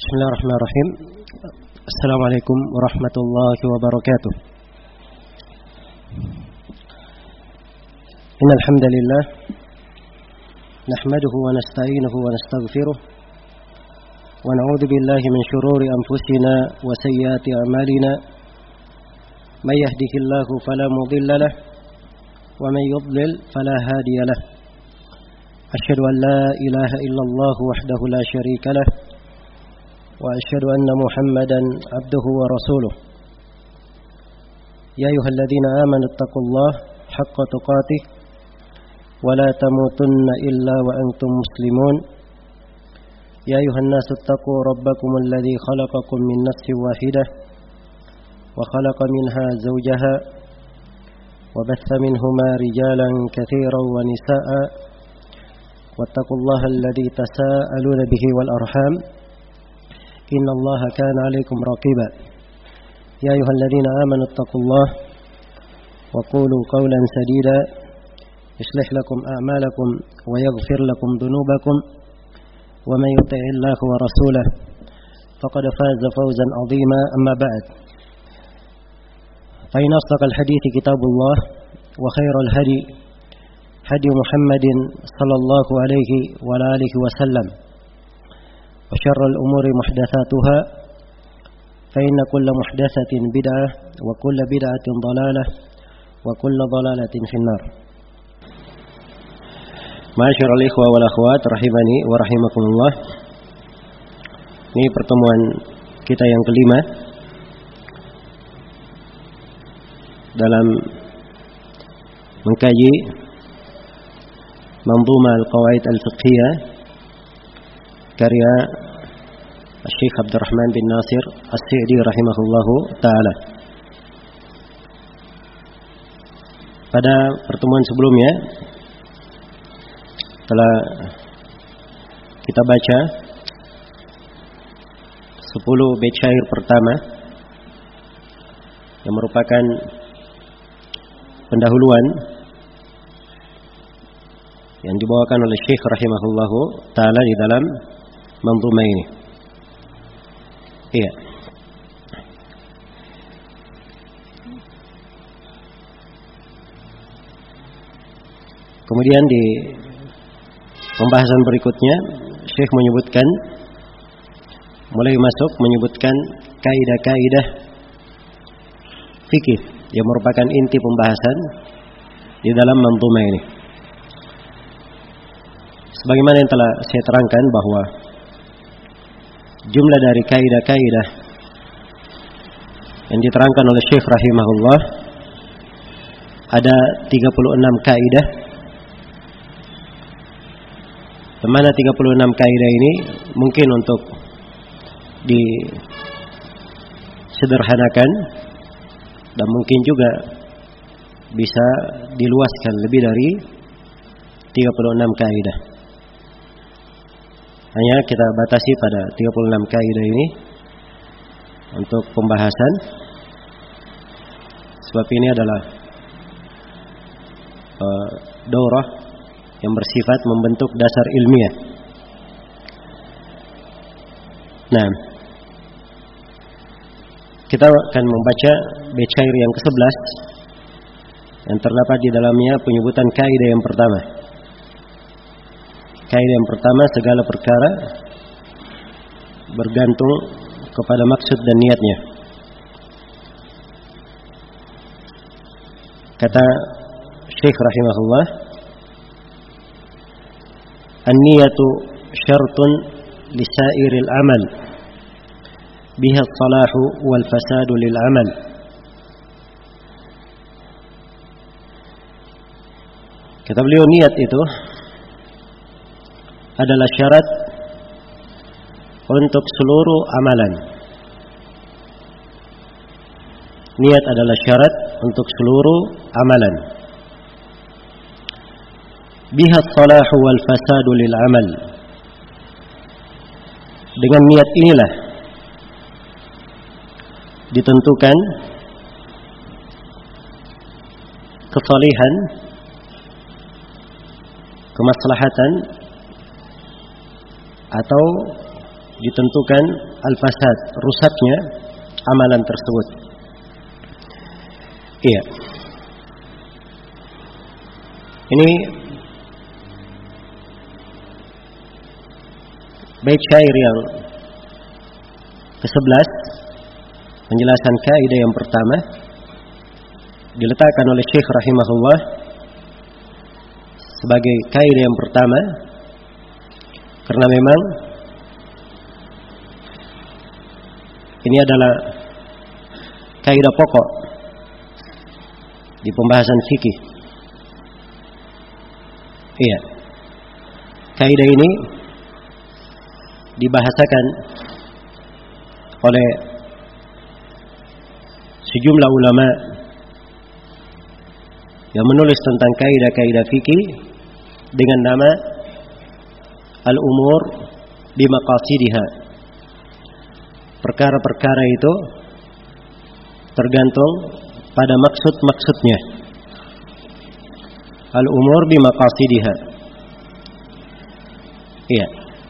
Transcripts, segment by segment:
Bismillahirrahmanirrahim. Assalamualaikum warahmatullahi wabarakatuh. Innal hamdalillah nahmaduhu wa nasta'inuhu wa nastaghfiruh wa na'udzu billahi min shururi anfusina wa sayyiati a'malina. May yahdihillahu fala mudilla lahu wa may yudlil fala hadiya lahu. Asyhadu an la ilaha illallah wahdahu la syarika lahu وأشهد أن محمدا عبده ورسوله يا أيها الذين آمنوا اتقوا الله حق تقاته ولا تموتن إلا وأنتم مسلمون يا أيها الناس اتقوا ربكم الذي خلقكم من نفس واحدة وخلق منها زوجها وبث منهما رجالا كثيرا ونساء واتقوا الله الذي تساءلون به والأرحام إن الله كان عليكم رقيبا يا أيها الذين آمنوا اتقوا الله وقولوا قولا سديدا يصلح لكم أعمالكم ويغفر لكم ذنوبكم ومن يطع الله ورسوله فقد فاز فوزا عظيما أما بعد فإن أصدق الحديث كتاب الله وخير الهدي هدي محمد صلى الله عليه وعلى آله وسلم وشر الأمور محدثاتها فإن كل محدثة بدعة وكل بدعة ضلالة وكل ضلالة في النار. Ma'asyiral ikhwah wal akhwat rahimani wa rahimakumullah. Ini pertemuan kita yang kelima dalam mengkaji Manzumah al-Qawaid al-Fiqhiyah karya Syekh Abdurrahman bin Nasir As-Sa'di rahimahullahu ta'ala. Pada pertemuan sebelumnya telah kita baca 10 bait syair pertama yang merupakan pendahuluan yang dibawakan oleh Syekh rahimahullahu ta'ala di dalam manzumah ini. Iya. Kemudian di pembahasan berikutnya Syekh menyebutkan, mulai masuk menyebutkan kaidah-kaidah fikih yang merupakan inti pembahasan di dalam manzumah ini. Sebagaimana yang telah saya terangkan bahwa jumlah dari kaidah-kaidah yang diterangkan oleh Syekh rahimahullah ada 36 kaidah. Di mana 36 kaidah ini mungkin untuk disederhanakan dan mungkin juga bisa diluaskan lebih dari 36 kaidah. Hanya kita batasi pada 36 kaidah ini untuk pembahasan, sebab ini adalah daurah yang bersifat membentuk dasar ilmiah. Nah, kita akan membaca bait syair yang ke-11 yang terdapat di dalamnya penyebutan kaidah yang pertama. Kaidah yang pertama, segala perkara bergantung kepada maksud dan niatnya. Kata Syekh rahimahullah, an-niyatu syartun lisairil amal biha as-salahu wal fasadu lil amal. Kata beliau, niat itu adalah syarat untuk seluruh amalan. Niat adalah syarat untuk seluruh amalan. Biha as-salahu wal fasadu lil amal. Dengan niat inilah ditentukan kesalehan, kemaslahatan atau ditentukan al-fasad, rusaknya amalan tersebut. Iya. Ini bait syair yang ke-11, penjelasan kaidah yang pertama diletakkan oleh Syekh rahimahullah sebagai kaidah yang pertama karena memang ini adalah kaidah pokok di pembahasan fikih. Iya. Kaidah ini dibahasakan oleh sejumlah ulama yang menulis tentang kaidah-kaidah fikih dengan nama al-umur bimaqasidiha. Perkara-perkara itu tergantung pada maksud-maksudnya. Al-umur bimaqasidiha. Iya.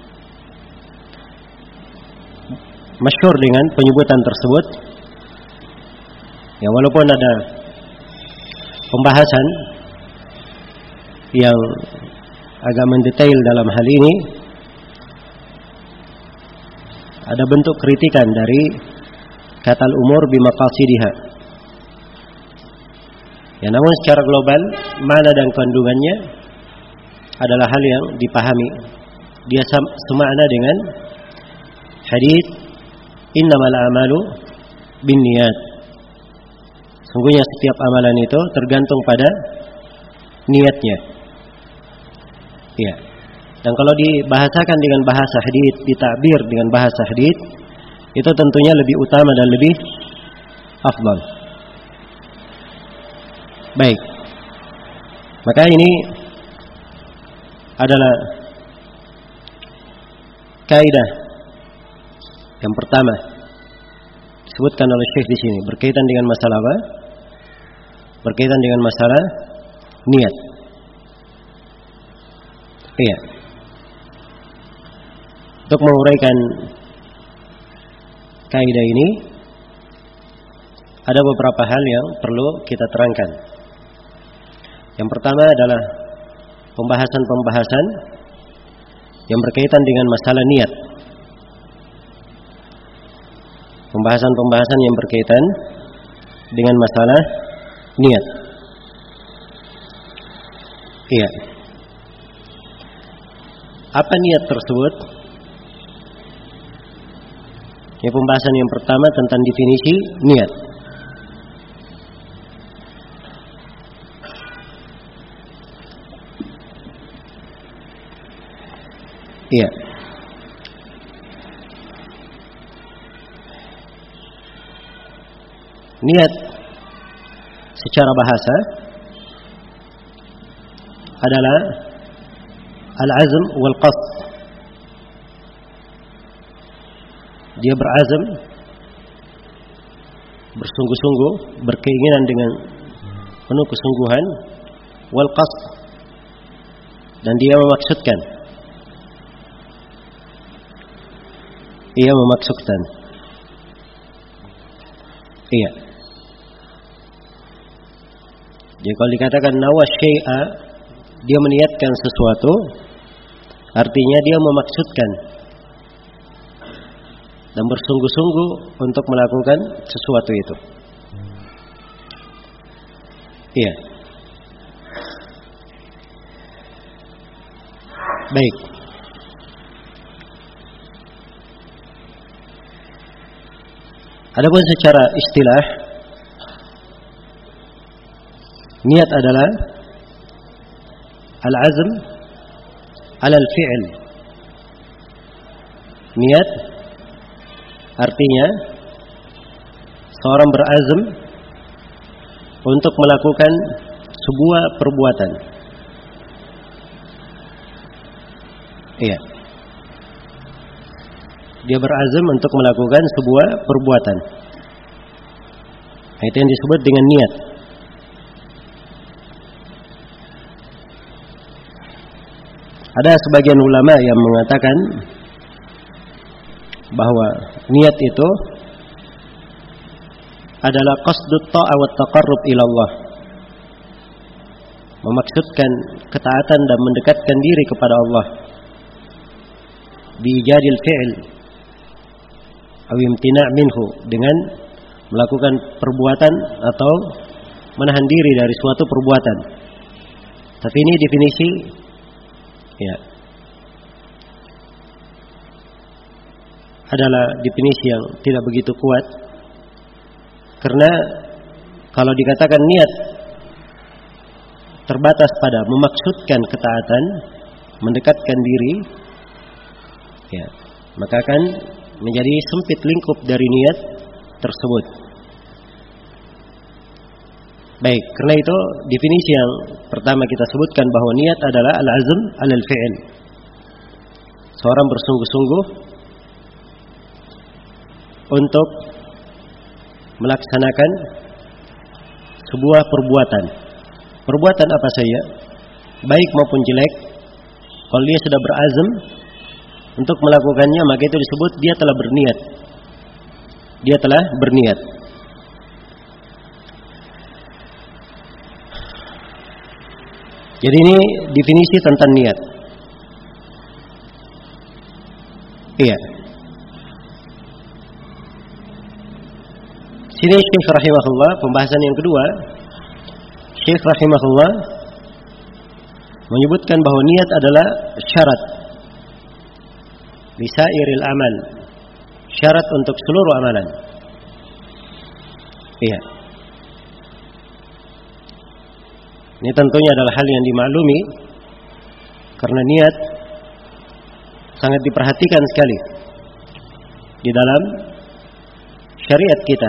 Masyhur dengan penyebutan tersebut. Ya, walaupun ada pembahasan yang agak mendetail dalam hal ini, ada bentuk kritikan dari kata al-umur bimaqasidiha. Ya, namun secara global makna dan kandungannya adalah hal yang dipahami. Dia semakna dengan hadits innamal a'malu binniyat. Sungguhnya setiap amalan itu tergantung pada niatnya. Ya. Dan kalau dibahasakan dengan bahasa hadits, ditakbir dengan bahasa hadits, itu tentunya lebih utama dan lebih afdal. Baik. Maka ini adalah kaidah yang pertama disebutkan oleh Syekh di sini berkaitan dengan masalah apa? Berkaitan dengan masalah niat. Iya. Untuk menguraikan kaidah ini ada beberapa hal yang perlu kita terangkan. Yang pertama adalah pembahasan-pembahasan yang berkaitan dengan masalah niat. Pembahasan-pembahasan yang berkaitan dengan masalah niat. Iya. Apa niat tersebut? Ini pembahasan yang pertama tentang definisi niat. Iya. Niat secara bahasa adalah al-azm wal qasd. Dia berazam, bersungguh-sungguh, berkeinginan dengan penuh kesungguhan, wal qasd, dan dia memaksudkan. Ia memaksudkan. Iya. Jadi kalau dikatakan nawa syai'a, dia meniatkan sesuatu, artinya dia memaksudkan dan bersungguh-sungguh untuk melakukan sesuatu itu. Iya. Baik. Adapun secara istilah, niat adalah al-azm ala al-fi'l. Niat artinya seorang berazam untuk melakukan sebuah perbuatan. Iya. Dia berazam untuk melakukan sebuah perbuatan. Itu yang disebut dengan niat. Ada sebagian ulama yang mengatakan bahwa niat itu adalah qasdut ta'ah wa taqarrub ila Allah, memaksudkan ketaatan dan mendekatkan diri kepada Allah, biijadil fi'l aw imtina' minhu, dengan melakukan perbuatan atau menahan diri dari suatu perbuatan. Tapi ini definisi ya adalah definisi yang tidak begitu kuat, karena kalau dikatakan niat terbatas pada memaksudkan ketaatan, mendekatkan diri, ya, maka akan menjadi sempit lingkup dari niat tersebut. Baik, karena itu definisi yang pertama kita sebutkan bahwa niat adalah al-azm alal fi'l. Seorang bersungguh-sungguh untuk melaksanakan sebuah perbuatan. Perbuatan apa saja, baik maupun jelek, kalau dia sudah berazam untuk melakukannya, maka itu disebut dia telah berniat. Dia telah berniat. Jadi ini definisi tentang niat. Iya. Sini Syekh rahimahullah, pembahasan yang kedua. Syekh rahimahullah menyebutkan bahwa niat adalah syarat lisairil amal, syarat untuk seluruh amalan. Iya. Ini tentunya adalah hal yang dimaklumi, karena niat sangat diperhatikan sekali di dalam syariat kita.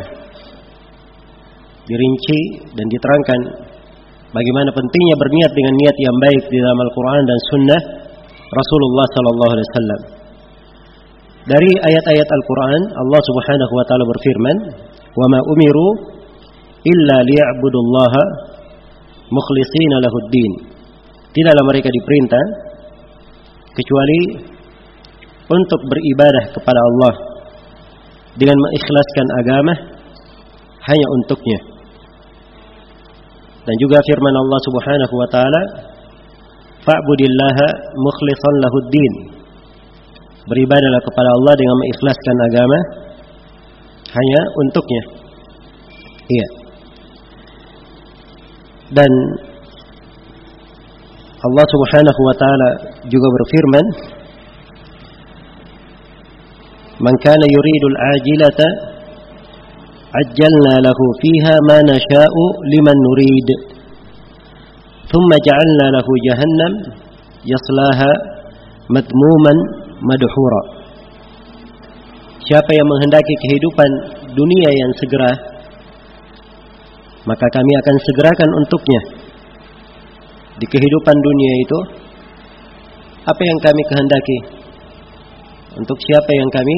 Dirinci dan diterangkan bagaimana pentingnya berniat dengan niat yang baik di dalam Al-Quran dan Sunnah Rasulullah sallallahu alaihi wasallam. Dari ayat-ayat Al-Quran, Allah Subhanahu wa taala berfirman, "Wa ma umiru illa liya'budullaha mukhlishina lahuddin." Tidaklah mereka diperintah kecuali untuk beribadah kepada Allah dengan mengikhlaskan agama hanya untuknya. Dan juga firman Allah Subhanahu wa taala, "Fa'budillaha mukhlishan lahuddin." Beribadahlah kepada Allah dengan mengikhlaskan agama hanya untuknya. Iya. Dan Allah Subhanahu wa taala juga berfirman, "Man kana yuridul ajilata ajjalna lahu fiha ma nasha'u liman nurid thumma ja'alna lahu jahannam yaslaha madmuman madhura." Siapa yang menghendaki kehidupan dunia yang segera, maka kami akan segerakan untuknya di kehidupan dunia itu apa yang kami kehendaki. Untuk siapa yang kami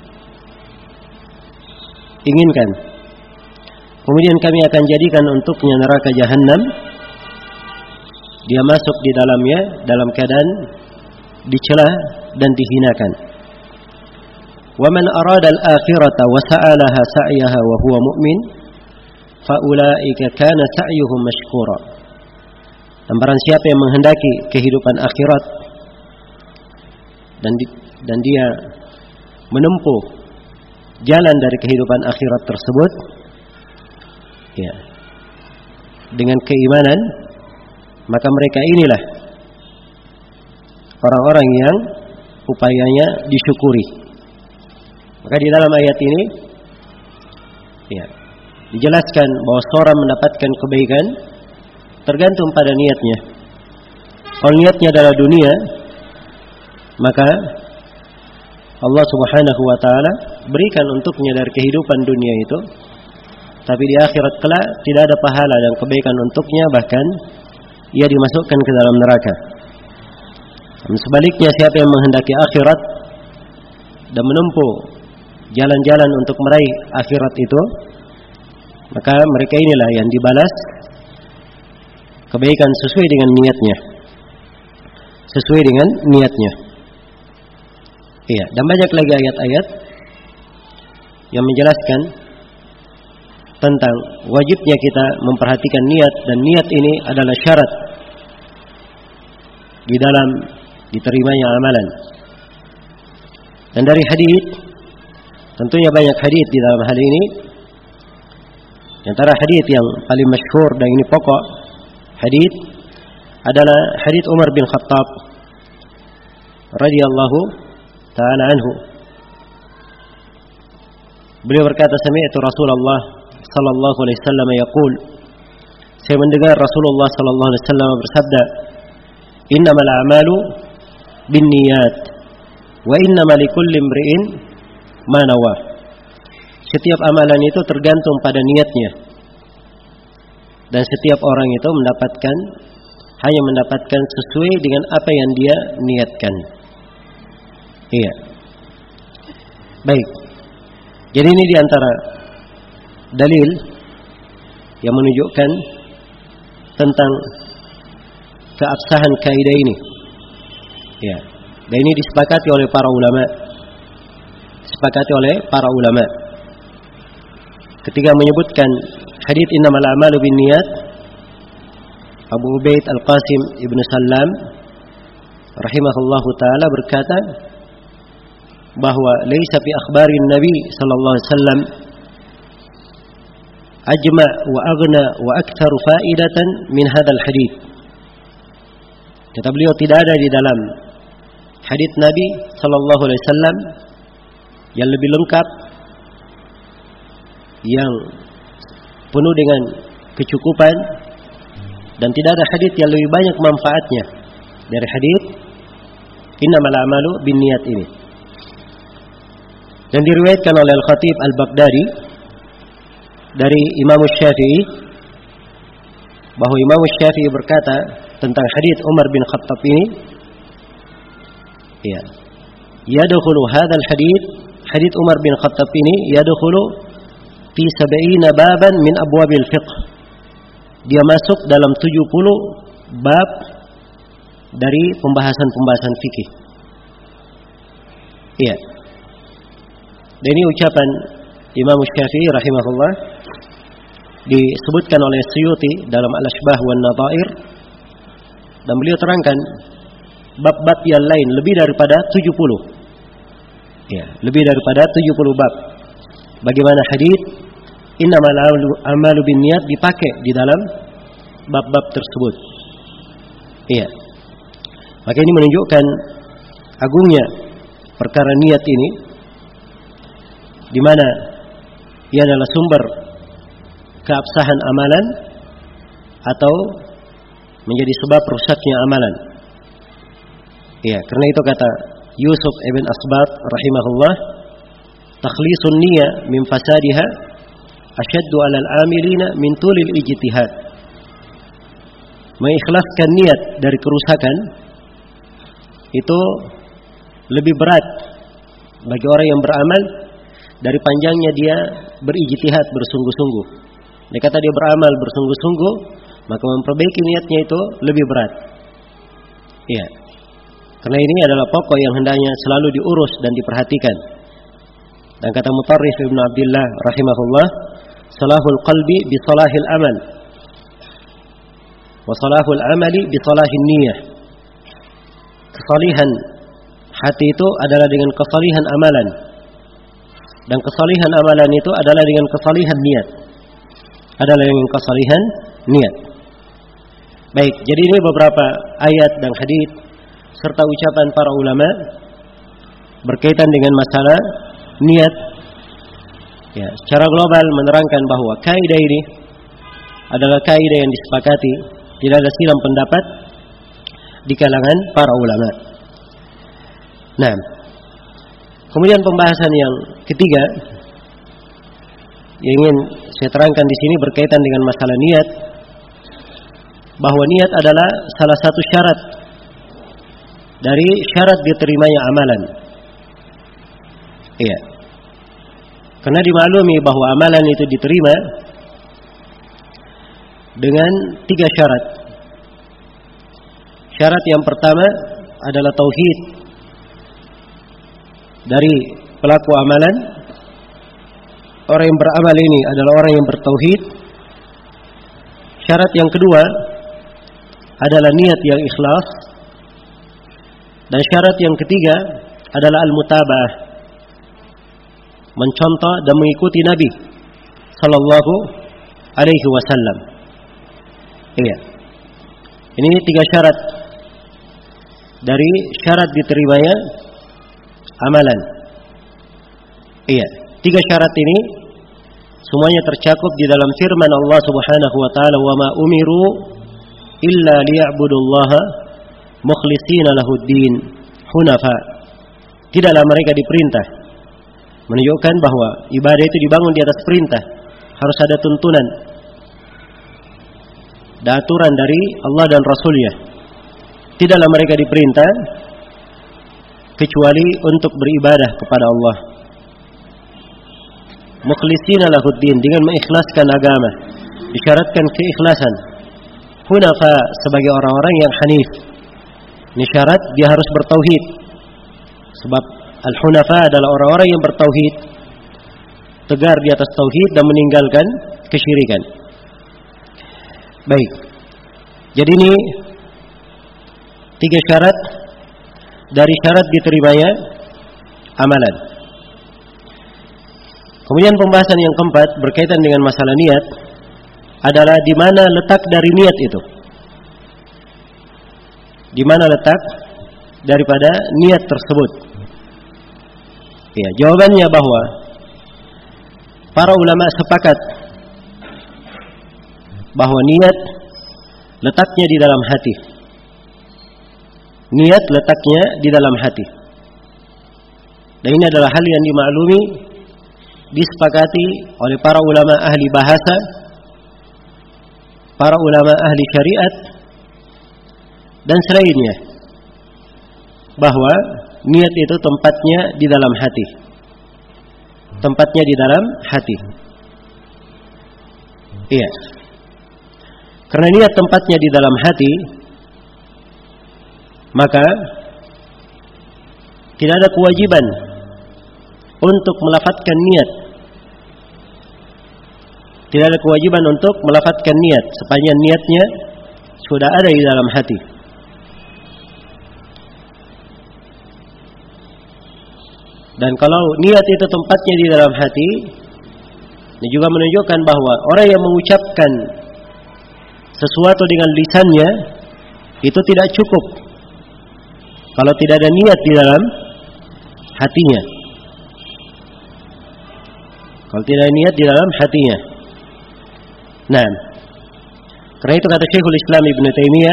inginkan, kemudian kami akan jadikan untuknya neraka jahanam. Dia masuk di dalamnya dalam keadaan dicela dan dihinakan. Wa man arada al-akhirata wa sa'alaha sa'yaha wa huwa mu'min fa ulaika kana sa'yuhum mashkura. Dan barang siapa yang menghendaki kehidupan akhirat dan dia menempuh jalan dari kehidupan akhirat tersebut, ya, dengan keimanan, maka mereka inilah orang-orang yang upayanya disyukuri. Maka di dalam ayat ini, ya, dijelaskan bahwa seorang mendapatkan kebaikan tergantung pada niatnya. Kalau niatnya adalah dunia, maka Allah Subhanahu wa taala berikan untuknya dari kehidupan dunia itu, tapi di akhirat kelak tidak ada pahala dan kebaikan untuknya, bahkan ia dimasukkan ke dalam neraka. Dan sebaliknya, siapa yang menghendaki akhirat dan menempuh jalan-jalan untuk meraih akhirat itu, maka mereka inilah yang dibalas kebaikan sesuai dengan niatnya. Sesuai dengan niatnya. Iya, dan banyak lagi ayat-ayat yang menjelaskan tentang wajibnya kita memperhatikan niat, dan niat ini adalah syarat di dalam diterimanya amalan. Dan dari hadits, tentunya banyak hadits di dalam hal ini. Di antara hadits yang paling masyhur dan ini pokok hadits adalah hadits Umar bin Khattab radhiyallahu ta'ala anhu. Beliau berkata, sami'tu Rasulullah sallallahu alaihi wasallam yaqul, saya mendengar Rasulullah sallallahu alaihi wasallam bersabda, innamal a'malu binniyat wa innamal likulli imri'in ma nawa. Setiap amalan itu tergantung pada niatnya, dan setiap orang itu hanya mendapatkan sesuai dengan apa yang dia niatkan. Iya. Baik. Jadi ini diantara dalil yang menunjukkan tentang keabsahan kaidah ini. Ya. Dan ini disepakati oleh para ulama. Ketika menyebutkan hadits innamal a'malu binniyat, Abu Ubaid Al-Qasim Ibn Sallam rahimahullahu ta'ala berkata bahwa laisa fi akhbarin Nabi sallallahu alaihi wasallam ajma' wa aghna wa aktsaru fa'idatan min hadzal hadits. Kata beliau, tidak ada di dalam hadits Nabi sallallahu alaihi wasallam yang lebih lengkap, yang penuh dengan kecukupan, dan tidak ada hadits yang lebih banyak manfaatnya dari hadits innamal a'malu binniyat ini. Dan diriwayatkan oleh Al-Khatib Al-Baghdadi dari Imam Syafi'i bahwa Imam Syafi'i berkata tentang hadits Umar bin Khattab ini, ya, yadkhulu hadzal hadits Umar bin Khattab ini yadkhulu fi 70 baban min abwabil fiqh. Dia masuk dalam 70 bab dari pembahasan-pembahasan fikih. Iya. Dan ini ucapan Imam Syafi'i rahimahullah, disebutkan oleh Suyuti dalam Al-Ashbah wan Nadhair, dan beliau terangkan bab-bab yang lain lebih daripada 70. Ya, lebih daripada 70 bab. Bagaimana hadits innamal a'malu binniyat dipakai di dalam bab-bab tersebut. Iya. Maka ini menunjukkan agungnya perkara niat ini, di mana ia adalah sumber keabsahan amalan atau menjadi sebab rusaknya amalan. Iya, karena itu kata Yusuf ibn Asbat rahimahullah, takhlisun niyyah min fasadiha asyaddu 'alal 'amilina min tulil ijtihad. Mengikhlaskan niat dari kerusakan itu lebih berat bagi orang yang beramal dari panjangnya dia berijtihad, bersungguh-sungguh. Dia kata dia beramal bersungguh-sungguh, maka memperbaiki niatnya itu lebih berat. Iya. Karena ini adalah pokok yang hendaknya selalu diurus dan diperhatikan. Dan kata Mutarrif Ibn Abdillah rahimahullah, salahul qalbi bi salahil amal, wa salahul amali bi salahin niyyah. Kesalihan hati itu adalah dengan kesalihan amalan, dan kesalihan amalan itu adalah dengan kesalihan niat. Adalah dengan kesalihan niat. Baik, jadi ini beberapa ayat dan hadits serta ucapan para ulama berkaitan dengan masalah niat. Ya, secara global menerangkan bahwa kaidah ini adalah kaidah yang disepakati, tidak ada silang pendapat di kalangan para ulama. Nah, kemudian pembahasan yang ketiga yang ingin saya terangkan di sini berkaitan dengan masalah niat, bahwa niat adalah salah satu syarat dari syarat diterimanya amalan. Iya. Karena dimaklumi bahwa amalan itu diterima dengan 3 syarat. Syarat yang pertama adalah tauhid dari pelaku amalan. orang yang beramal ini adalah orang yang bertauhid. Syarat yang kedua adalah niat yang ikhlas. Dan syarat yang ketiga adalah al-mutaba'ah, mencontoh dan mengikuti Nabi sallallahu alaihi wasallam. Iya. Ini 3 syarat dari syarat diterimanya amalan. Iya, 3 syarat ini semuanya tercakup di dalam firman Allah Subhanahu wa taala, "Wa ma umiru illa liya'budullaha mukhlishina lahuddin hunafa." Tidaklah mereka diperintah, menunjukkan bahwa ibadah itu dibangun di atas perintah, harus ada tuntunan dan aturan dari Allah dan Rasul-Nya. Tidaklah mereka diperintah kecuali untuk beribadah kepada Allah, mukhlishina lahuddin, dengan mengikhlaskan agama, disyaratkan keikhlasan. Hunafa, sebagai orang-orang yang hanif. Ini syarat dia harus bertauhid. Sebab al-hunafa adalah orang-orang yang bertauhid, tegar di atas tauhid dan meninggalkan kesyirikan. Baik. Jadi ini 3 syarat dari syarat diterimanya amalan. Kemudian pembahasan yang keempat berkaitan dengan masalah niat adalah di mana letak dari niat itu. Di mana letak daripada niat tersebut? Ya, jawabannya bahwa para ulama sepakat bahwa niat letaknya di dalam hati. Niat letaknya di dalam hati. Dan ini adalah hal yang dimaklumi, disepakati oleh para ulama ahli bahasa, para ulama ahli syariat, dan selainnya, bahwa niat itu tempatnya di dalam hati. Tempatnya di dalam hati. Iya. Karena niat tempatnya di dalam hati, maka tidak ada kewajiban untuk melafadzkan niat. Tidak ada kewajiban untuk melafadzkan niat sepanjang niatnya sudah ada di dalam hati. Dan kalau niat itu tempatnya di dalam hati, ini juga menunjukkan bahwa orang yang mengucapkan sesuatu dengan lisannya itu tidak cukup kalau tidak ada niat di dalam hatinya. Kalau tidak ada niat di dalam hatinya. Nah, karena itu kata Syekhul Islam Ibn Taimiyah,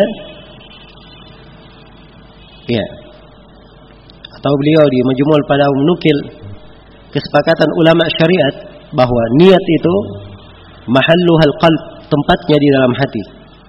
ya, atau beliau di Majmu' al-Fatawa menukil kesepakatan ulama syariat bahwa niat itu mahalluhal qalb, tempatnya di dalam hati.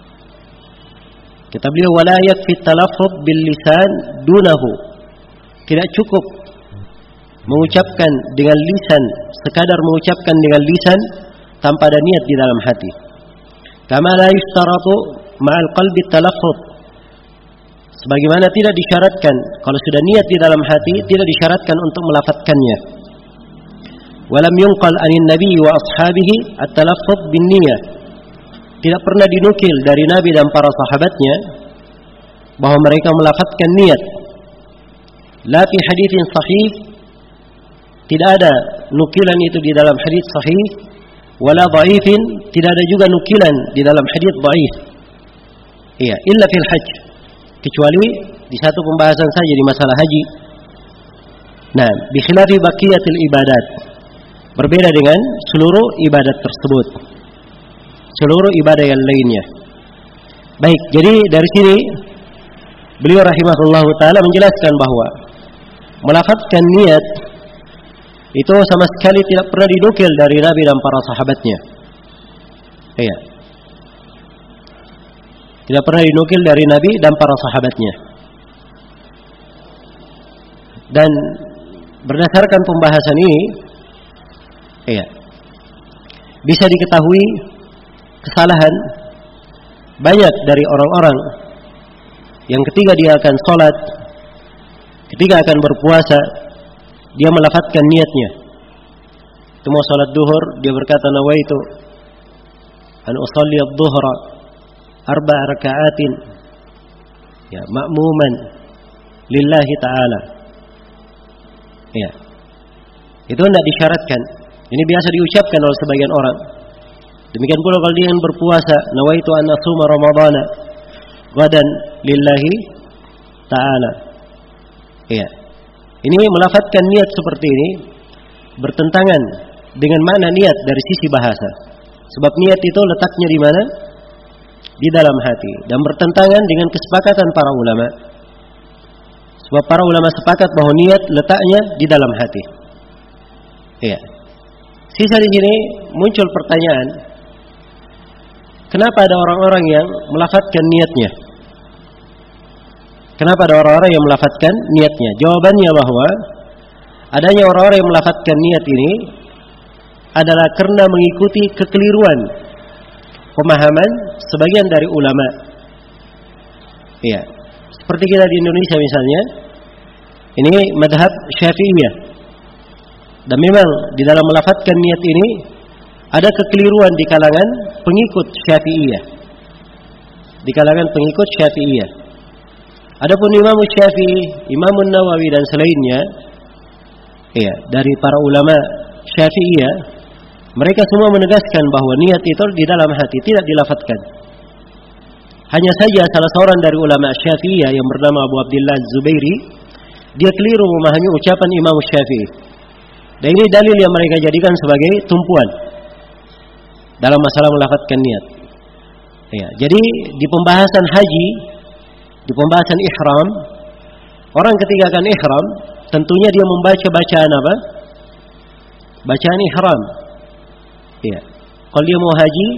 Kata beliau, wala yakfi talaffuz bil lisan dunahu. Tidak cukup mengucapkan dengan lisan, sekadar mengucapkan dengan lisan tanpa ada niat di dalam hati. Kama la yustaratu ma'al qalbi talaffuz. Sebagaimana tidak disyaratkan kalau sudah niat di dalam hati, tidak disyaratkan untuk melafadzkannya. Walam yunqal anin nabi wa ashabihi at-talaffuz bin niyyah. Tidak pernah dinukil dari Nabi dan para sahabatnya bahwa mereka melafadzkan niat. La fi haditsin sahih, tidak ada nukilan itu di dalam hadis sahih, wala dhaifin, tidak ada juga nukilan di dalam hadis dhaif. Iya, illa fil hajj, kecuali di satu pembahasan saja di masalah haji. Nah, bi khilafi baqiyatil ibadat, berbeda dengan seluruh ibadat tersebut, seluruh ibadah yang lainnya. Baik, jadi dari sini beliau rahimahullahu taala menjelaskan bahwa melafadzkan niat itu sama sekali tidak pernah dinukil dari Nabi dan para sahabatnya. Iya. Tidak pernah dinukil dari Nabi dan para sahabatnya. Dan berdasarkan pembahasan ini, iya, bisa diketahui kesalahan banyak dari orang-orang yang ketika dia akan sholat, ketika akan berpuasa, dia melafadzkan niatnya, Waktu mau salat duhur, dia berkata, nawaitu an usalli adh-dhuhra 4 raka'atin ya ma'muman lillahi ta'ala. Ya. Itu tidak disyaratkan. Ini biasa diucapkan oleh sebagian orang. Demikian pula kalau dia ingin berpuasa, nawaitu an asuma ramadhana ghadan lillahi ta'ala. Ya. Ini melafadzkan niat seperti ini bertentangan dengan makna niat dari sisi bahasa. Sebab niat itu letaknya di mana? Di dalam hati, dan bertentangan dengan kesepakatan para ulama. Sebab para ulama sepakat bahwa niat letaknya di dalam hati. Iya. Sisa di sini muncul pertanyaan, kenapa ada orang-orang yang melafadzkan niatnya? Kenapa ada orang-orang yang melafadzkan niatnya? Jawabannya bahwa adanya orang-orang yang melafadzkan niat ini adalah karena mengikuti kekeliruan pemahaman sebagian dari ulama. Iya. Seperti kita di Indonesia misalnya, ini madhab Syafi'iyah. Dan memang di dalam melafadzkan niat ini ada kekeliruan di kalangan pengikut Syafi'iyah. Di kalangan pengikut Syafi'iyah. Adapun Imam Syafi'i, Imam Nawawi dan selainnya, iya, dari para ulama Syafi'iyah, mereka semua menegaskan bahwa niat itu di dalam hati, tidak dilafadzkan. Hanya saja salah seorang dari ulama Syafi'iyah yang bernama Abu Abdillah Zubairi, dia keliru memahami ucapan Imam Syafi'i. Dan ini dalil yang mereka jadikan sebagai tumpuan dalam masalah melafadzkan niat. Ya, jadi di pembahasan haji, di pembahasan ihram, orang ketika akan ihram, tentunya dia membaca bacaan apa? Bacaan ihram. Ya. Kalau dia mau haji,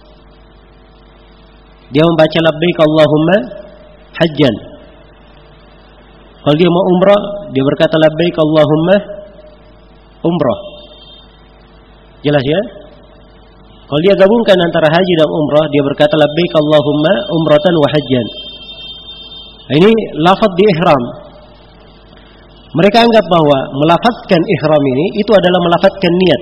dia membaca labbaik Allahumma hajjan. Kalau dia mau umrah, dia berkata labbaik Allahumma umrah. Jelas ya? Kalau dia gabungkan antara haji dan umrah, dia berkata labbaik Allahumma umratan wa hajjan. Ini lafaz di ihram. Mereka anggap bahwa melafazkan ihram ini itu adalah melafazkan niat.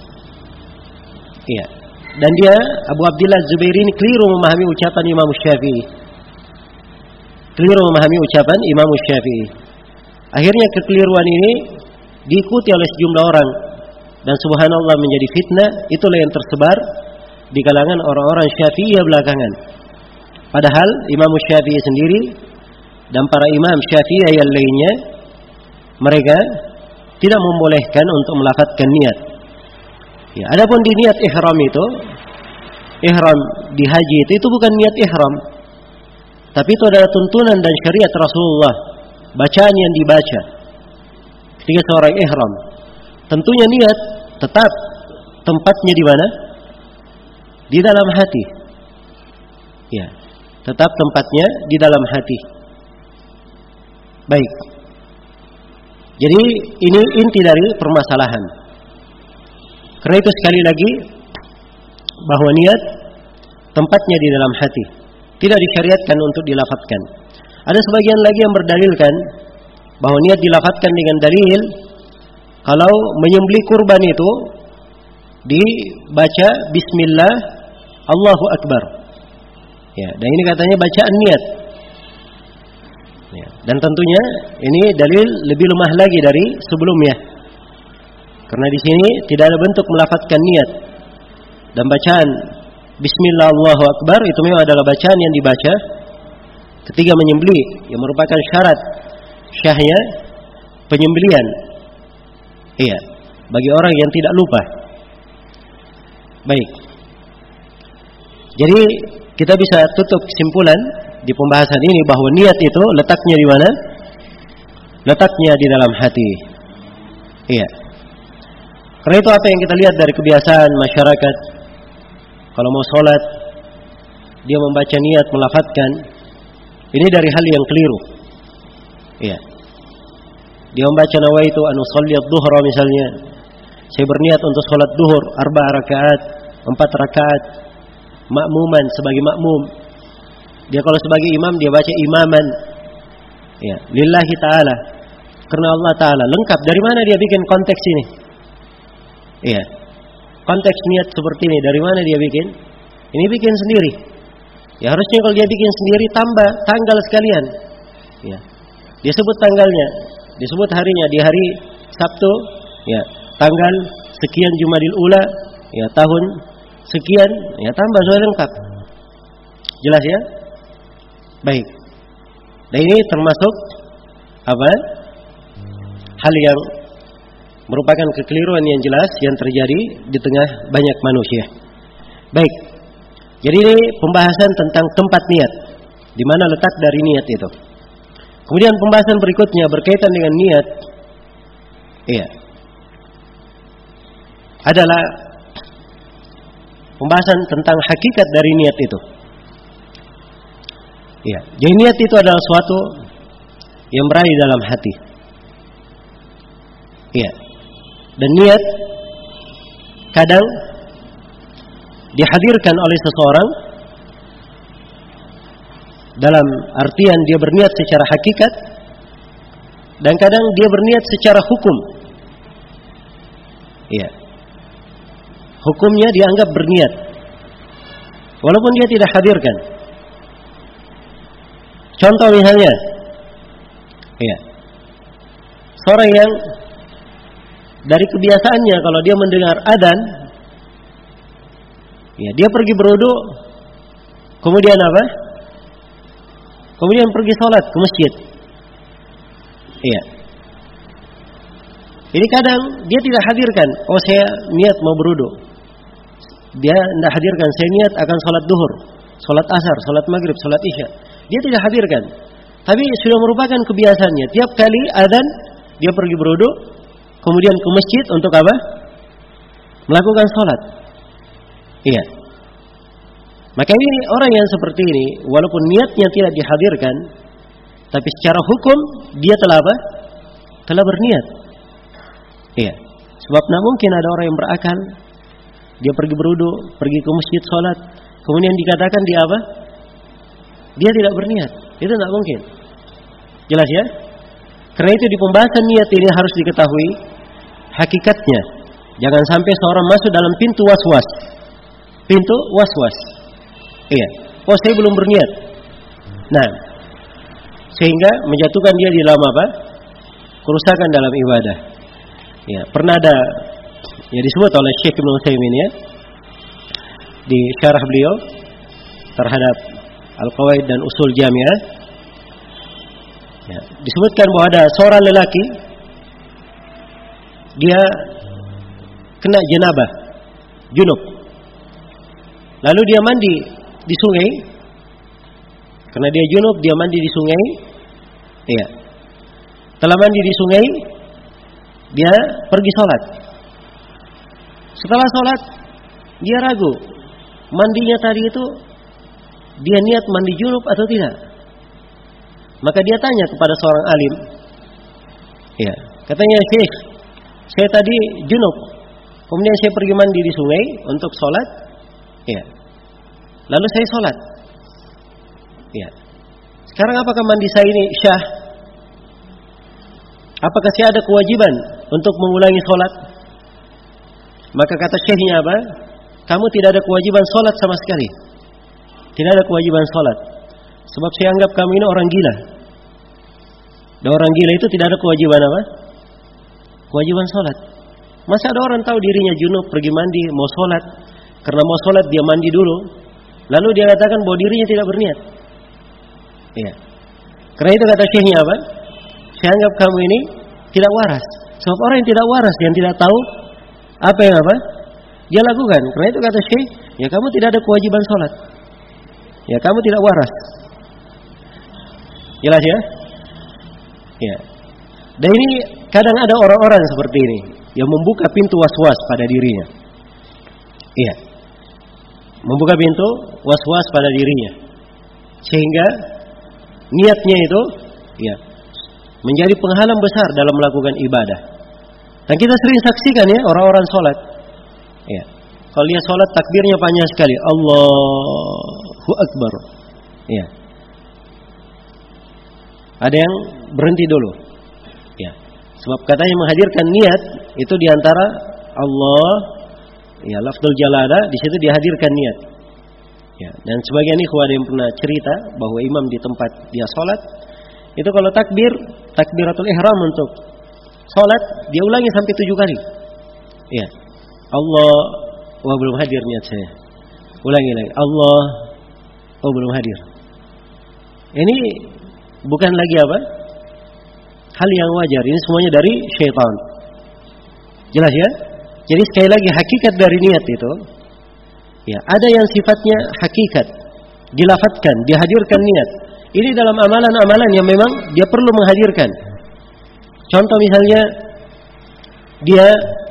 Iya. Dan dia Abu Abdillah Zubairi ini keliru memahami ucapan Imam Syafi'i. Keliru memahami ucapan Imam Syafi'i. Akhirnya kekeliruan ini diikuti oleh sejumlah orang, dan subhanallah menjadi fitnah. Itulah yang tersebar di kalangan orang-orang Syafi'iyah belakangan. Padahal Imam Syafi'i sendiri dan para imam Syafi'iyah yang lainnya, mereka tidak membolehkan untuk melafadzkan niat. Ya, adapun di niat ihram itu, ihram di haji itu bukan niat ihram, tapi itu adalah tuntunan dan syariat Rasulullah, bacaan yang dibaca ketika seorang ihram. Tentunya niat tetap tempatnya di mana? Di dalam hati. Ya, tetap tempatnya di dalam hati. Baik. Jadi ini inti dari permasalahan. Karena itu sekali lagi, bahwa niat tempatnya di dalam hati, tidak disyariatkan untuk dilafadzkan. Ada sebagian lagi yang berdalilkan bahwa niat dilafadzkan dengan dalil kalau menyembelih kurban itu dibaca Bismillah Allahu Akbar. Ya, dan ini katanya bacaan niat. Ya, dan tentunya ini dalil lebih lemah lagi dari sebelumnya. Karena di sini tidak ada bentuk melafadzkan niat. Dan bacaan Bismillah Allahu Akbar itu memang adalah bacaan yang dibaca ketika menyembelih, yang merupakan syarat syahnya penyembelihan. Iya, bagi orang yang tidak lupa. Baik. Jadi kita bisa tutup kesimpulan di pembahasan ini bahwa niat itu letaknya di mana? Letaknya di dalam hati. Iya. Karena itu apa yang kita lihat dari kebiasaan masyarakat, kalau mau sholat dia membaca niat, melafadzkan, ini dari hal yang keliru. Iya. Dia membaca nawaitu an usolli adh-dhuhra misalnya, saya berniat untuk sholat duhur 4 rakaat, 4 rakaat makmuman, sebagai makmum. Dia kalau sebagai imam dia baca imaman, ya, lillahi ta'ala, karena Allah Ta'ala. Lengkap. Dari mana dia bikin konteks ini? Iya. Konteks niat seperti ini dari mana dia bikin? Ini bikin sendiri. Ya harusnya kalau dia bikin sendiri tambah tanggal sekalian. Ya. Dia sebut tanggalnya, disebut harinya di hari Sabtu, ya, tanggal sekian Jumadil Ula, ya, tahun sekian, ya, tambah sudah lengkap. Jelas ya? Baik. Dan ini termasuk apa? Hal yang merupakan kekeliruan yang jelas yang terjadi di tengah banyak manusia. Baik. Jadi ini pembahasan tentang tempat niat, di mana letak dari niat itu. Kemudian pembahasan berikutnya berkaitan dengan niat, iya, adalah pembahasan tentang hakikat dari niat itu. Iya, jadi niat itu adalah suatu yang berada di dalam hati. Iya, dan niat kadang dihadirkan oleh seseorang dalam artian dia berniat secara hakikat, dan kadang dia berniat secara hukum. Iya. Hukumnya dianggap berniat walaupun dia tidak hadirkan. Contoh misalnya, iya, seorang yang dari kebiasaannya kalau dia mendengar adzan, ya, dia pergi berwudu, kemudian apa? Kemudian pergi sholat ke masjid. Iya. Ini kadang dia tidak hadirkan. Oh, saya niat mau berwudu. Dia tidak hadirkan. Saya niat akan sholat duhur, sholat asar, sholat maghrib, sholat isya. Dia tidak hadirkan. Tapi sudah merupakan kebiasaannya. Tiap kali adzan dia pergi berwudu, kemudian ke masjid untuk apa? Melakukan sholat. Iya. Maka ini orang yang seperti ini, walaupun niatnya tidak dihadirkan, tapi secara hukum dia telah apa? Telah berniat. Iya. Sebab tidak mungkin ada orang yang berakal, dia pergi berwudu, pergi ke masjid sholat, kemudian dikatakan dia apa? Dia tidak berniat. Itu tidak mungkin. Jelas ya? Karena itu di pembahasan niat ini harus diketahui hakikatnya. Jangan sampai seorang masuk dalam pintu was-was. Pintu was-was. Iya. Oh, saya belum berniat. Nah, sehingga menjatuhkan dia di dalam apa? Kerusakan dalam ibadah. Ya, pernah ada yang disebut oleh Syekh Ibnu Utsaimin ya, di syarah beliau terhadap Al-Qawaid dan Usul Jami'ah. Ya, disebutkan bahwa ada seorang lelaki, dia kena janabah, junub. Lalu dia mandi di sungai. Karena dia junub, dia mandi di sungai. Iya. Setelah mandi di sungai, dia pergi sholat. Setelah sholat, dia ragu, mandinya tadi itu dia niat mandi junub atau tidak. Maka dia tanya kepada seorang alim. Ya, katanya, Syekh, saya tadi junub, kemudian saya pergi mandi di sungai untuk sholat. Ya, lalu saya sholat. Ya, sekarang apakah mandi saya ini syah? Apakah saya ada kewajiban untuk mengulangi sholat? Maka kata syekhnya apa? Kamu tidak ada kewajiban sholat sama sekali. Tidak ada kewajiban sholat. Sebab saya anggap kamu ini orang gila. Dan orang gila itu tidak ada kewajiban apa? Kewajiban sholat. Masa ada orang tahu dirinya junub, pergi mandi, mau sholat. Karena mau sholat dia mandi dulu, lalu dia katakan bahwa dirinya tidak berniat. Iya. Karena itu kata syekhnya apa? Saya anggap kamu ini tidak waras. Sebab orang yang tidak waras, yang tidak tahu apa yang apa dia lakukan. Karena itu kata syekh, ya kamu tidak ada kewajiban sholat. Ya kamu tidak waras. Jelas ya? Ya. Dan ini kadang ada orang-orang seperti ini yang membuka pintu was-was pada dirinya. Iya. Membuka pintu was-was pada dirinya. Sehingga niatnya itu ya menjadi penghalang besar dalam melakukan ibadah. Dan kita sering saksikan ya orang-orang sholat. Ya. Kalau dia sholat takbirnya panjang sekali. Allahu Akbar. Ya. Ada yang berhenti dulu. Ya. Sebab katanya menghadirkan niat itu diantara Allah, ya lafzul jalalah di situ dihadirkan niat. Ya, dan sebagian ikhwah ada yang pernah cerita bahwa imam di tempat dia sholat itu kalau takbiratul ihram untuk sholat dia ulangi sampai 7 kali. Ya, Allah, wah belum hadir niat saya. Ulangi lagi, Allah, oh belum hadir. Ini bukan lagi apa? Hal yang wajar. Ini semuanya dari syaitan. Jelas ya? Jadi sekali lagi hakikat dari niat itu, ya ada yang sifatnya hakikat, dilafadzkan, dihadirkan niat. Ini dalam amalan-amalan yang memang dia perlu menghadirkan. Contoh misalnya dia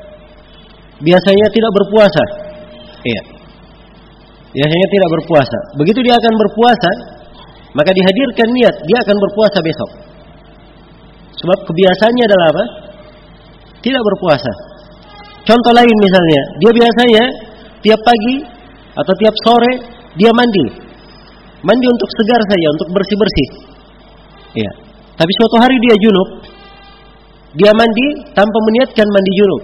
biasanya tidak berpuasa. Iya. Biasanya tidak berpuasa. Begitu dia akan berpuasa, maka dihadirkan niat dia akan berpuasa besok. Sebab kebiasaannya adalah apa? Tidak berpuasa. Contoh lain misalnya, dia biasanya tiap pagi atau tiap sore dia mandi. Mandi untuk segar saja, untuk bersih-bersih. Iya. Tapi suatu hari dia junub. Dia mandi tanpa meniatkan mandi junub.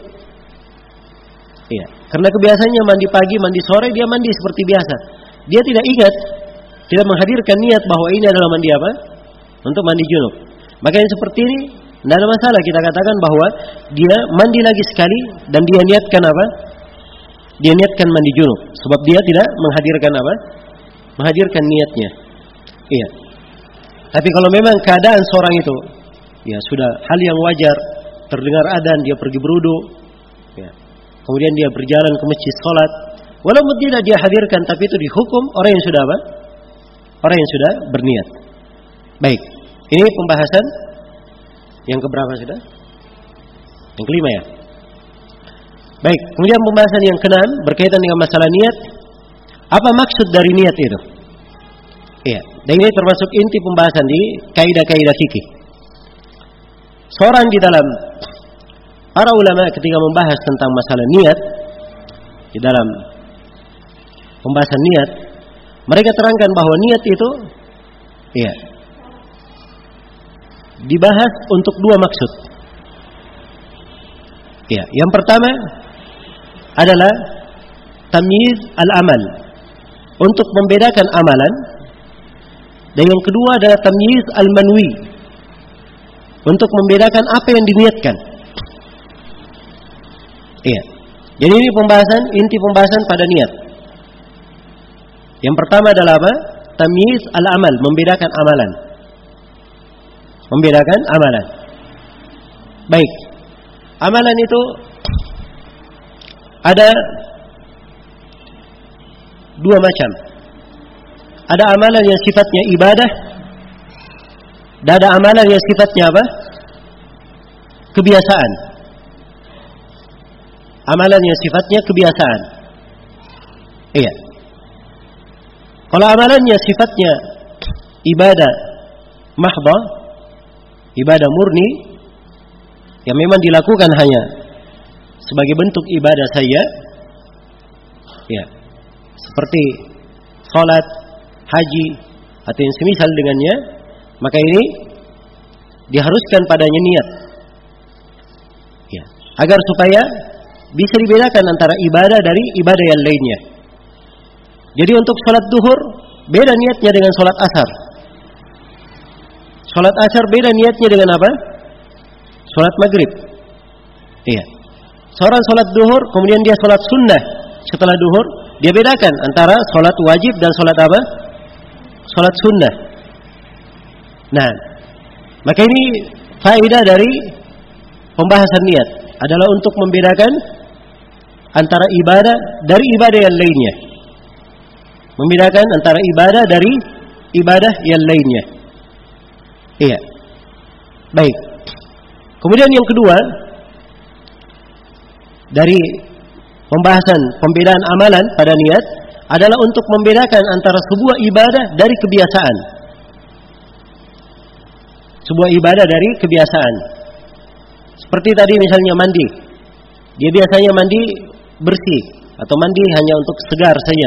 Iya. Karena kebiasaannya mandi pagi, mandi sore, dia mandi seperti biasa. Dia tidak ingat, tidak menghadirkan niat bahwa ini adalah mandi apa? Untuk mandi junub. Maka yang seperti ini tidak ada masalah kita katakan bahwa dia mandi lagi sekali dan dia niatkan apa? Dia niatkan mandi junub. Sebab dia tidak menghadirkan apa? Menghadirkan niatnya. Iya. Tapi kalau memang keadaan seorang itu ya sudah hal yang wajar, terdengar adzan dia pergi berwudu, ya. Kemudian dia berjalan ke masjid salat, walaupun tidak dia hadirkan tapi itu dihukum orang yang sudah apa? Orang yang sudah berniat. Baik. Ini pembahasan yang keberapa sudah? Yang kelima ya. Baik, kemudian pembahasan yang keenam berkaitan dengan masalah niat. Apa maksud dari niat itu? Iya, dan ini termasuk inti pembahasan di kaidah-kaidah fikih. Seorang di dalam para ulama ketika membahas tentang masalah niat, di dalam pembahasan niat, mereka terangkan bahwa niat itu iya, dibahas untuk 2 maksud. Ya, yang pertama adalah tamyiz al-amal, untuk membedakan amalan, dan yang kedua adalah tamyiz al-manwi, untuk membedakan apa yang diniatkan. Iya. Jadi ini inti pembahasan pada niat. Yang pertama adalah apa? Tamyiz al-amal, membedakan amalan. Membedakan amalan. Baik. Amalan itu ada 2 macam. Ada amalan yang sifatnya ibadah, dan ada amalan yang sifatnya apa? Kebiasaan. Amalan yang sifatnya kebiasaan. Iya. Kalau amalannya sifatnya ibadah mahdhah, ibadah murni, yang memang dilakukan hanya sebagai bentuk ibadah saja, ya, seperti salat, haji, atau yang semisal dengannya, maka ini diharuskan padanya niat, ya, agar supaya bisa dibedakan antara ibadah dari ibadah yang lainnya. Jadi untuk salat duhur beda niatnya dengan salat asar. Salat asar beda niatnya dengan apa? Salat maghrib. Iya. Seorang salat duhur kemudian dia salat sunnah setelah duhur, dia bedakan antara salat wajib dan salat apa? Salat sunnah. Nah, maka ini faedah dari pembahasan niat adalah untuk membedakan antara ibadah dari ibadah yang lainnya. Membedakan antara ibadah dari ibadah yang lainnya. Iya. Baik. Kemudian yang kedua dari pembahasan pembedaan amalan pada niat adalah untuk membedakan antara sebuah ibadah dari kebiasaan. Sebuah ibadah dari kebiasaan. Seperti tadi misalnya mandi. Dia biasanya mandi bersih atau mandi hanya untuk segar saja.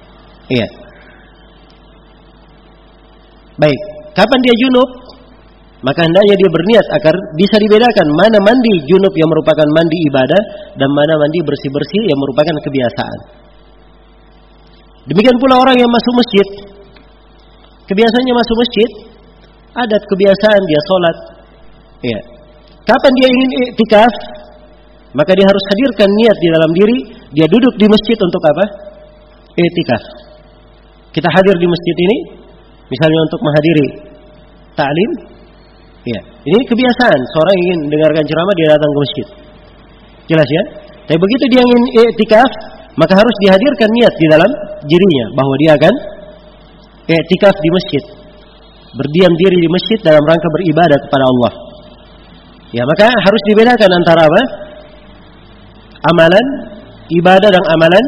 Iya. Baik, kapan dia junub? maka hendaknya dia berniat agar bisa dibedakan mana mandi junub yang merupakan mandi ibadah dan mana mandi bersih-bersih yang merupakan kebiasaan. Demikian pula orang yang masuk masjid, kebiasaannya masuk masjid, adat kebiasaan dia sholat. Ya. Kapan dia ingin iktikaf, maka dia harus hadirkan niat di dalam diri, dia duduk di masjid untuk apa? Iktikaf. Kita hadir di masjid ini, misalnya untuk menghadiri ta'lim. Ya, ini kebiasaan. Seorang ingin mendengarkan ceramah, dia datang ke masjid. Jelas ya? Tapi begitu dia ingin iktikaf, maka harus dihadirkan niat di dalam dirinya bahwa dia akan iktikaf di masjid, berdiam diri di masjid dalam rangka beribadah kepada Allah. Ya, maka harus dibedakan antara apa? Amalan ibadah dan amalan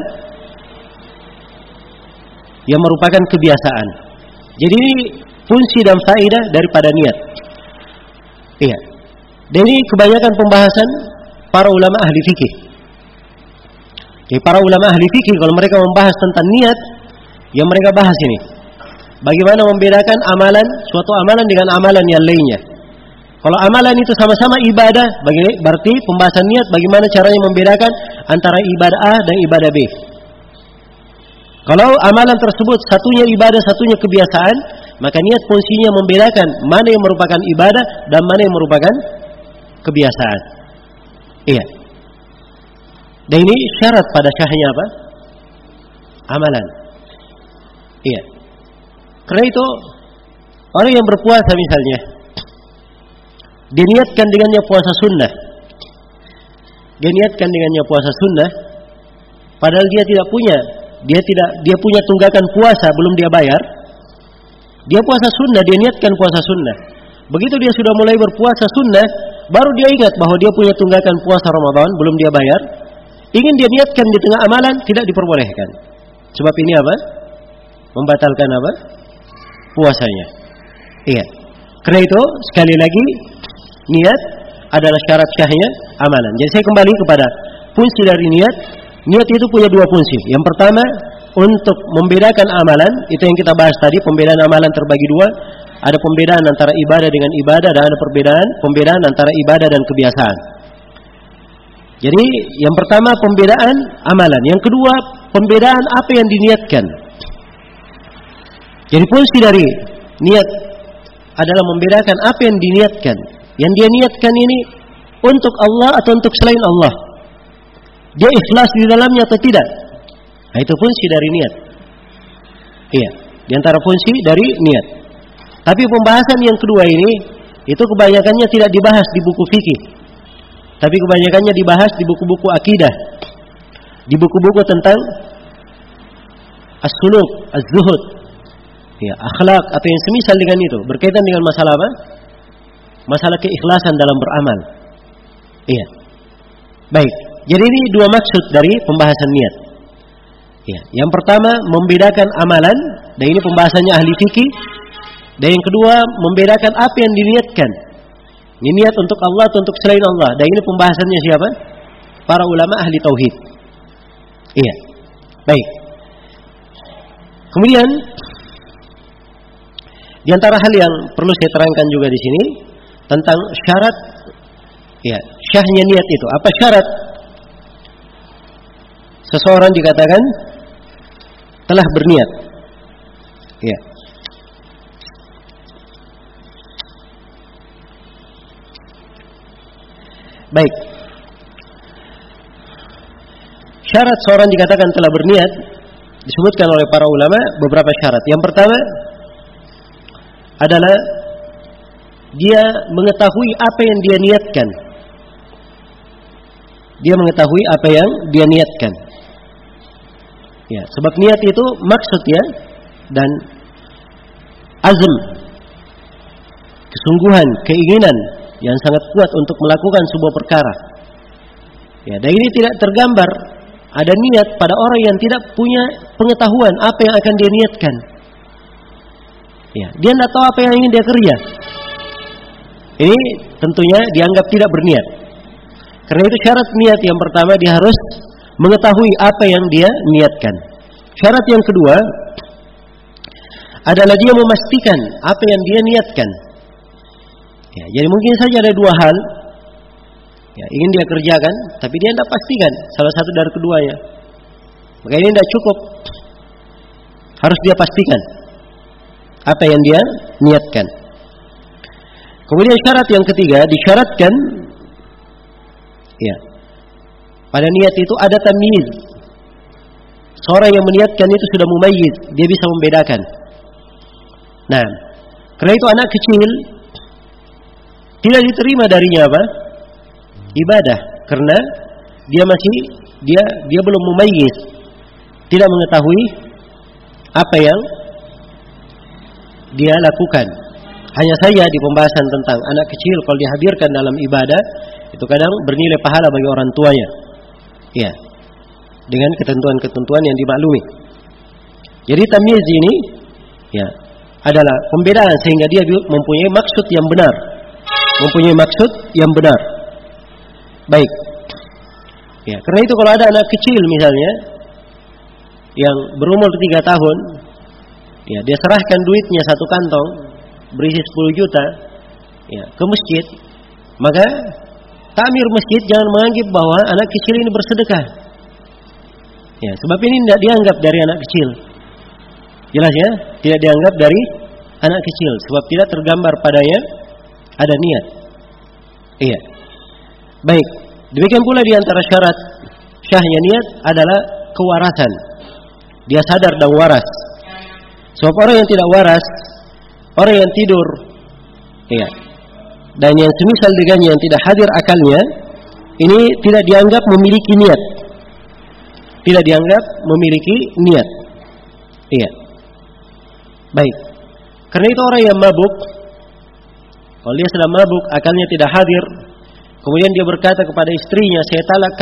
yang merupakan kebiasaan. Jadi ini fungsi dan faedah daripada niat. Iya. Dan ini kebanyakan pembahasan para ulama ahli fikih. Jadi para ulama ahli fikih kalau mereka membahas tentang niat, yang mereka bahas ini, bagaimana membedakan amalan, suatu amalan dengan amalan yang lainnya. Kalau amalan itu sama-sama ibadah, berarti pembahasan niat bagaimana caranya membedakan antara ibadah A dan ibadah B. Kalau amalan tersebut satunya ibadah, satunya kebiasaan, maka niat fungsinya membedakan mana yang merupakan ibadah dan mana yang merupakan kebiasaan. Iya. Dan ini syarat pada sahnya apa? Amalan. Iya. Karena itu orang yang berpuasa misalnya, diniatkan dengannya puasa sunnah. Diniatkan dengannya puasa sunnah, padahal dia tidak punya. Dia punya tunggakan puasa belum dia bayar. Dia puasa sunnah, dia niatkan puasa sunnah. Begitu dia sudah mulai berpuasa sunnah, baru dia ingat bahwa dia punya tunggakan puasa Ramadan belum dia bayar. Ingin dia niatkan di tengah amalan, tidak diperbolehkan. Sebab ini apa? Membatalkan apa? Puasanya. Iya. Karena itu sekali lagi niat adalah syarat sahnya amalan. Jadi saya kembali kepada fungsi dari niat. Niat itu punya dua fungsi. Yang pertama, untuk membedakan amalan, itu yang kita bahas tadi, pembedaan amalan terbagi dua. Ada pembedaan antara ibadah dengan ibadah, dan ada pembedaan antara ibadah dan kebiasaan. Jadi, yang pertama pembedaan amalan, yang kedua pembedaan apa yang diniatkan. Jadi fungsi dari niat adalah membedakan apa yang diniatkan. Yang dia niatkan ini untuk Allah atau untuk selain Allah. Dia ikhlas di dalamnya atau tidak? Nah, itu fungsi dari niat. Iya, di antara fungsi dari niat. Tapi pembahasan yang kedua ini, itu kebanyakannya tidak dibahas di buku fikih. Tapi kebanyakannya dibahas di buku-buku akidah. Di buku-buku tentang as-suluk, az-zuhud, ya, akhlak atau yang semisal dengan itu, berkaitan dengan masalah apa? Masalah keikhlasan dalam beramal. Iya. Baik. Jadi ini dua maksud dari pembahasan niat. Ya, yang pertama membedakan amalan, dan ini pembahasannya ahli fikih. Dan yang kedua membedakan apa yang diniatkan. Ini niat untuk Allah atau untuk selain Allah. Dan ini pembahasannya siapa? Para ulama ahli tauhid. Iya. Baik. Kemudian di antara hal yang perlu saya terangkan juga di sini tentang syarat, ya, syahnya niat itu. Apa syarat seseorang dikatakan telah berniat? Ya. Baik. Syarat seorang dikatakan telah berniat disebutkan oleh para ulama beberapa syarat. Yang pertama adalah dia mengetahui apa yang dia niatkan. Dia mengetahui apa yang dia niatkan. Ya, sebab niat itu maksud ya, dan azm, kesungguhan, keinginan yang sangat kuat untuk melakukan sebuah perkara. Ya, dan ini tidak tergambar ada niat pada orang yang tidak punya pengetahuan apa yang akan dia niatkan. Ya, dia tidak tahu apa yang ingin dia kerja. Ini tentunya dianggap tidak berniat. Karena itu syarat niat yang pertama, dia harus mengetahui apa yang dia niatkan. Syarat yang kedua adalah dia memastikan apa yang dia niatkan. Ya, jadi mungkin saja ada dua hal ya, ingin dia kerjakan, tapi dia tidak pastikan salah satu dari keduanya. Maka ini tidak cukup. Harus dia pastikan apa yang dia niatkan. Kemudian syarat yang ketiga, disyaratkan ya, pada niat itu ada tamyiz. Seorang yang meniatkan itu sudah mumayyiz, dia bisa membedakan. Nah, karena itu anak kecil tidak diterima darinya apa? Ibadah, karena dia belum mumayyiz, tidak mengetahui apa yang dia lakukan. Hanya saja di pembahasan tentang anak kecil kalau dihadirkan dalam ibadah itu kadang bernilai pahala bagi orang tuanya. Ya. Dengan ketentuan-ketentuan yang dimaklumi. Jadi tamyiz ini ya adalah pembedaan sehingga dia mempunyai maksud yang benar. Mempunyai maksud yang benar. Baik. Ya, karena itu kalau ada anak kecil misalnya yang berumur 3 tahun, ya dia serahkan duitnya 1 kantong berisi 10 juta ya, ke masjid, maka takmir masjid jangan menganggap bahwa anak kecil ini bersedekah. Ya, sebab ini tidak dianggap dari anak kecil. Jelas ya? Tidak dianggap dari anak kecil sebab tidak tergambar padanya ada niat. Iya. Baik. Demikian pula di antara syarat syahnya niat adalah kewarasan. Dia sadar dan waras. Sebab orang yang tidak waras, orang yang tidur, iya, dan yang semisal dengannya yang tidak hadir akalnya, ini tidak dianggap memiliki niat. Tidak dianggap memiliki niat. Iya. Baik. Karena itu orang yang mabuk, kalau dia sedang mabuk, akalnya tidak hadir, kemudian dia berkata kepada istrinya, saya talak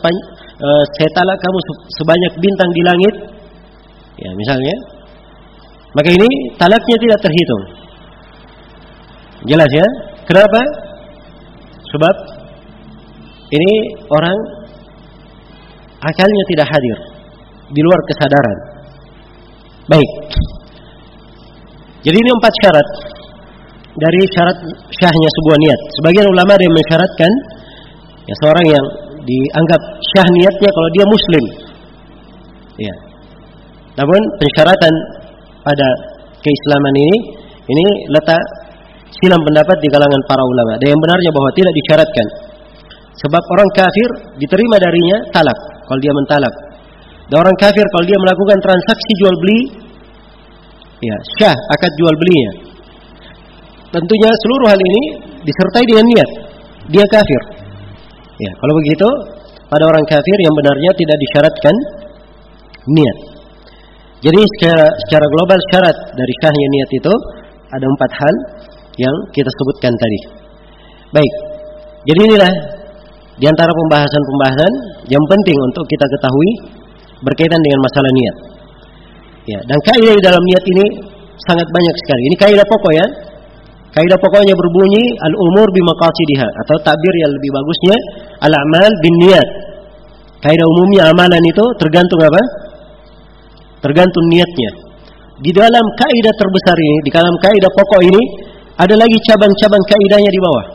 kamu sebanyak bintang di langit. Ya, misalnya, maka ini talaknya tidak terhitung. Jelas ya? Kenapa? Sebab ini orang akalnya tidak hadir, di luar kesadaran. Baik. Jadi ini 4 syarat dari syarat syahnya sebuah niat. Sebagian ulama ada yang mensyaratkan ya seorang yang dianggap syah niatnya kalau dia muslim. Ya. Namun pensyaratan pada keislaman ini letak silang pendapat di kalangan para ulama. Ada yang benarnya bahwa tidak disyaratkan. Sebab orang kafir diterima darinya talak kalau dia mentalak. Dan orang kafir kalau dia melakukan transaksi jual beli, ya syah akad jual belinya. Tentunya seluruh hal ini disertai dengan niat. Dia kafir. Ya, kalau begitu pada orang kafir yang benarnya tidak disyaratkan niat. Jadi secara global syarat dari syahnya niat itu ada 4 hal yang kita sebutkan tadi. Baik. Jadi inilah di antara pembahasan-pembahasan yang penting untuk kita ketahui berkaitan dengan masalah niat. Ya, dan kaidah di dalam niat ini sangat banyak sekali. Ini kaidah pokok ya. Kaidah pokoknya berbunyi al-umur bimaqasidiha, atau takbir yang lebih bagusnya al-a'mal binniyat. Kaidah umumnya amalan itu tergantung apa? Tergantung niatnya. Di dalam kaidah terbesar ini, di dalam kaidah pokok ini ada lagi cabang-cabang kaidahnya di bawah.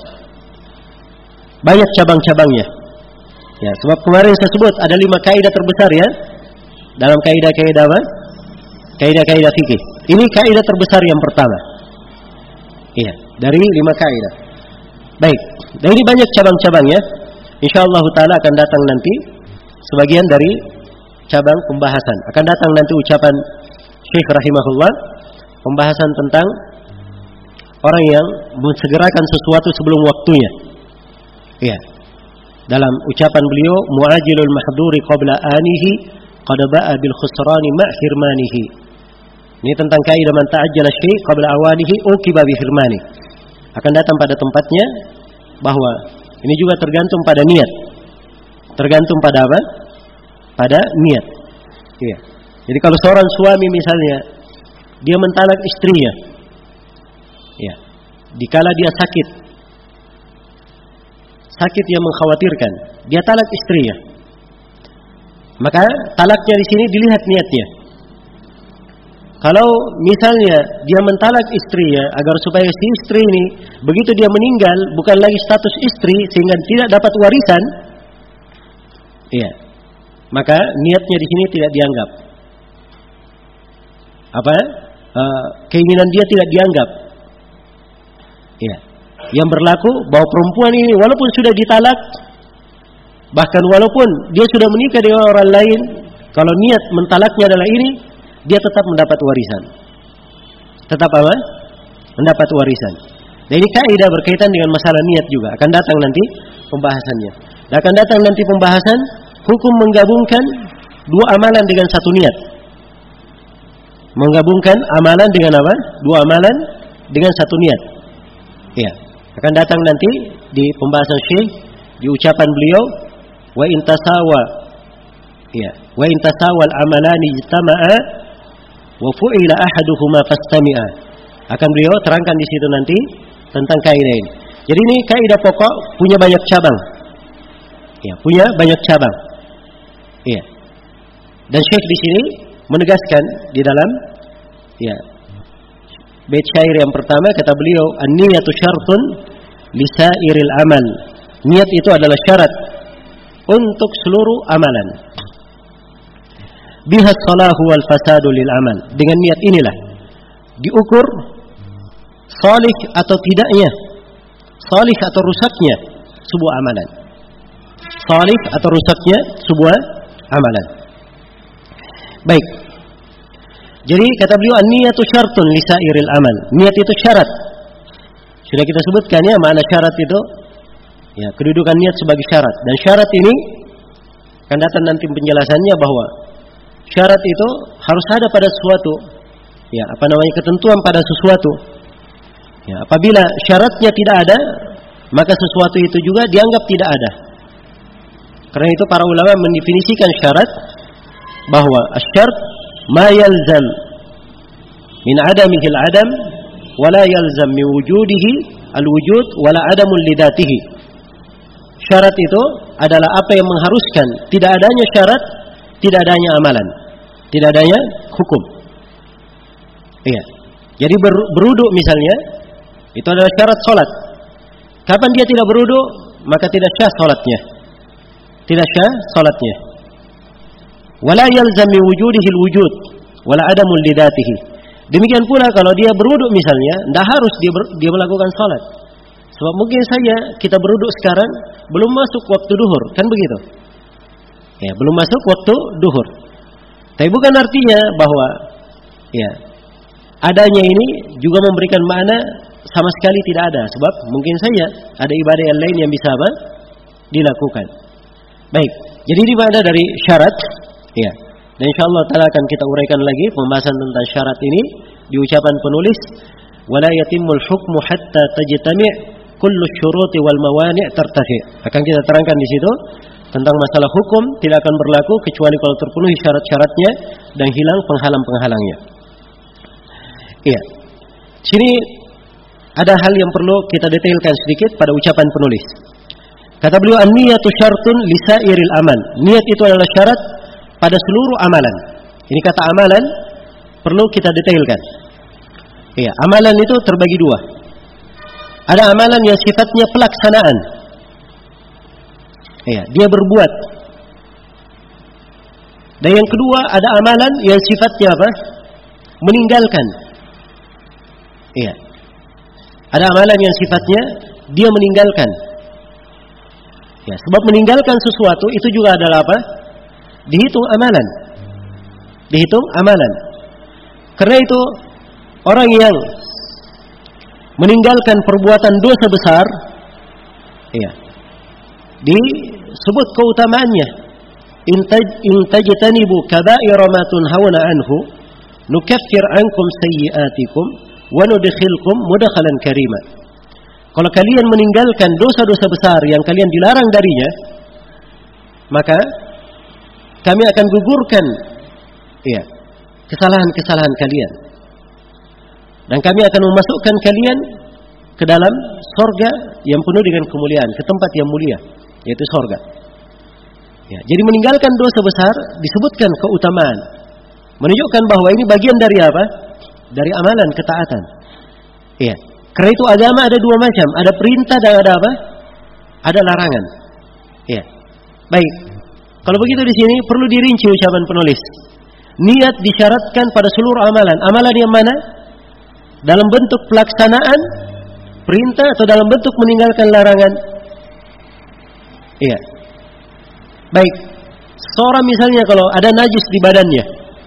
Banyak cabang-cabangnya. Ya, sebab kemarin saya sebut ada 5 kaidah terbesar ya. Dalam kaidah-kaidah apa? Kaidah-kaidah fikih. Ini kaidah terbesar yang pertama. Iya, dari 5 kaidah. Baik, dan ini banyak cabang-cabangnya. Insyaallah taala akan datang nanti sebagian dari cabang pembahasan. Akan datang nanti ucapan Syekh rahimahullah, pembahasan tentang orang yang mensegerakan sesuatu sebelum waktunya. Iya. Dalam ucapan beliau, mu'ajilul mahduri qabla anihi qad ba'a bil khusrani ma hirmanihi. Ini tentang kaidah man ta'ajjala syai' qabla awanihi uqiba bi hirmani. Akan datang pada tempatnya bahwa ini juga tergantung pada niat. Tergantung pada apa? Pada niat. Iya. Jadi kalau seorang suami misalnya dia mentalak istrinya, ya, dikala dia sakit yang mengkhawatirkan, dia talak istrinya, maka talaknya di sini dilihat niatnya. kalau misalnya dia mentalak istrinya agar supaya si istri ini begitu dia meninggal bukan lagi status istri sehingga tidak dapat warisan, iya, maka niatnya di sini tidak dianggap. Keinginan dia tidak dianggap. Iya. Yang berlaku bahwa perempuan ini walaupun sudah ditalak, bahkan walaupun dia sudah menikah dengan orang lain, kalau niat mentalaknya adalah ini, dia tetap mendapat warisan. Tetap apa? Mendapat warisan. Dan ini kaidah berkaitan dengan masalah niat juga. Akan datang nanti pembahasannya. Dan akan datang nanti pembahasan hukum menggabungkan dua amalan dengan satu niat. Menggabungkan amalan dengan apa? Dua amalan dengan satu niat. Iya. Akan datang nanti di pembahasan Syekh, di ucapan beliau, wa intasawa, iya, wa intasawa al-amalani ijtama'a wa fu'ila ahaduhuma fastami'a. Akan beliau terangkan di situ nanti tentang kaidah ini. Jadi ini kaidah pokok punya banyak cabang. Ya, punya banyak cabang. Iya. Dan Syekh di sini menegaskan di dalam ya bait syair yang pertama kata beliau, an-niyatu syartun lisairil amal. Niat itu adalah syarat untuk seluruh amalan. Biha salahu wal fasadu lil amal. Dengan niat inilah diukur salih atau tidaknya, salih atau rusaknya sebuah amalan. Salih atau rusaknya sebuah amalan. Baik. Jadi kata beliau an-niyatu syartun lisairil amal. Niat itu syarat. Sudah kita sebutkan ya makna syarat itu. Ya, kedudukan niat sebagai syarat. Dan syarat ini akan datang nanti penjelasannya bahwa syarat itu harus ada pada sesuatu. Ya, ketentuan pada sesuatu. Ya, apabila syaratnya tidak ada, maka sesuatu itu juga dianggap tidak ada. Karena itu para ulama mendefinisikan syarat bahwa asy-syart ma yalzam min adamihi al-adam wa la yalzam min wujudihi al-wujud wa la adamul lidatihi. Syarat itu adalah apa yang mengharuskan tidak adanya syarat, tidak adanya amalan, tidak adanya hukum. Iya. Jadi berwudu misalnya itu adalah syarat salat. Kapan dia tidak berwudu, maka tidak sah salatnya. Tidak sah salatnya. Wala yalzam min wujudihi al-wujud wala adamul lidatihi. Demikian pula kalau dia berwudu misalnya, tidak harus dia melakukan salat. Sebab mungkin saja kita berwudu sekarang belum masuk waktu duhur, kan begitu? Ya, belum masuk waktu duhur. Tapi bukan artinya bahwa ya adanya ini juga memberikan makna sama sekali tidak ada. Sebab mungkin saja ada ibadah yang lain yang bisa apa? Dilakukan. Baik. Jadi ini makna dari syarat. Ya. Dan insyaallah taala akan kita uraikan lagi pembahasan tentang syarat ini di ucapan penulis, wala yatimul hukmu hatta tajtami' kullu syuruti wal mawani' tartafi. Akan kita terangkan di situ tentang masalah hukum tidak akan berlaku kecuali kalau terpenuhi syarat-syaratnya dan hilang penghalang-penghalangnya. Iya. Sini ada hal yang perlu kita detailkan sedikit pada ucapan penulis. Kata beliau an-niyatu syartun lisairil amal. Niat itu adalah syarat pada seluruh amalan. Ini kata amalan perlu kita detailkan. Iya, amalan itu terbagi dua. Ada amalan yang sifatnya pelaksanaan. Iya, dia berbuat. Dan yang kedua ada amalan yang sifatnya apa? Meninggalkan. Iya. Ada amalan yang sifatnya dia meninggalkan. Ya, sebab meninggalkan sesuatu itu juga adalah apa? Dihitung amalan. Dihitung amalan. Karena itu orang yang meninggalkan perbuatan dosa besar, ya, disebut keutamaannya. Intajtanibu kaba'ira ma tunhauna anhu nukaffir ankum sayyi'atikum wa nudkhilkum mudkhalan karima. Kalau kalian meninggalkan dosa-dosa besar yang kalian dilarang darinya, maka kami akan gugurkan ya, kesalahan-kesalahan kalian. Dan kami akan memasukkan kalian ke dalam surga yang penuh dengan kemuliaan, ke tempat yang mulia, yaitu surga. Ya, jadi meninggalkan dosa besar disebutkan keutamaan. Menunjukkan bahwa ini bagian dari apa? Dari amalan, ketaatan. Iya. Karena itu agama ada dua macam, ada perintah dan ada apa? Ada larangan. Iya. Baik. Kalau begitu di sini perlu dirinci ucapan penulis. Niat disyaratkan pada seluruh amalan. Amalan yang mana? Dalam bentuk pelaksanaan perintah atau dalam bentuk meninggalkan larangan? Iya. Baik. Seorang misalnya kalau ada najis di badannya.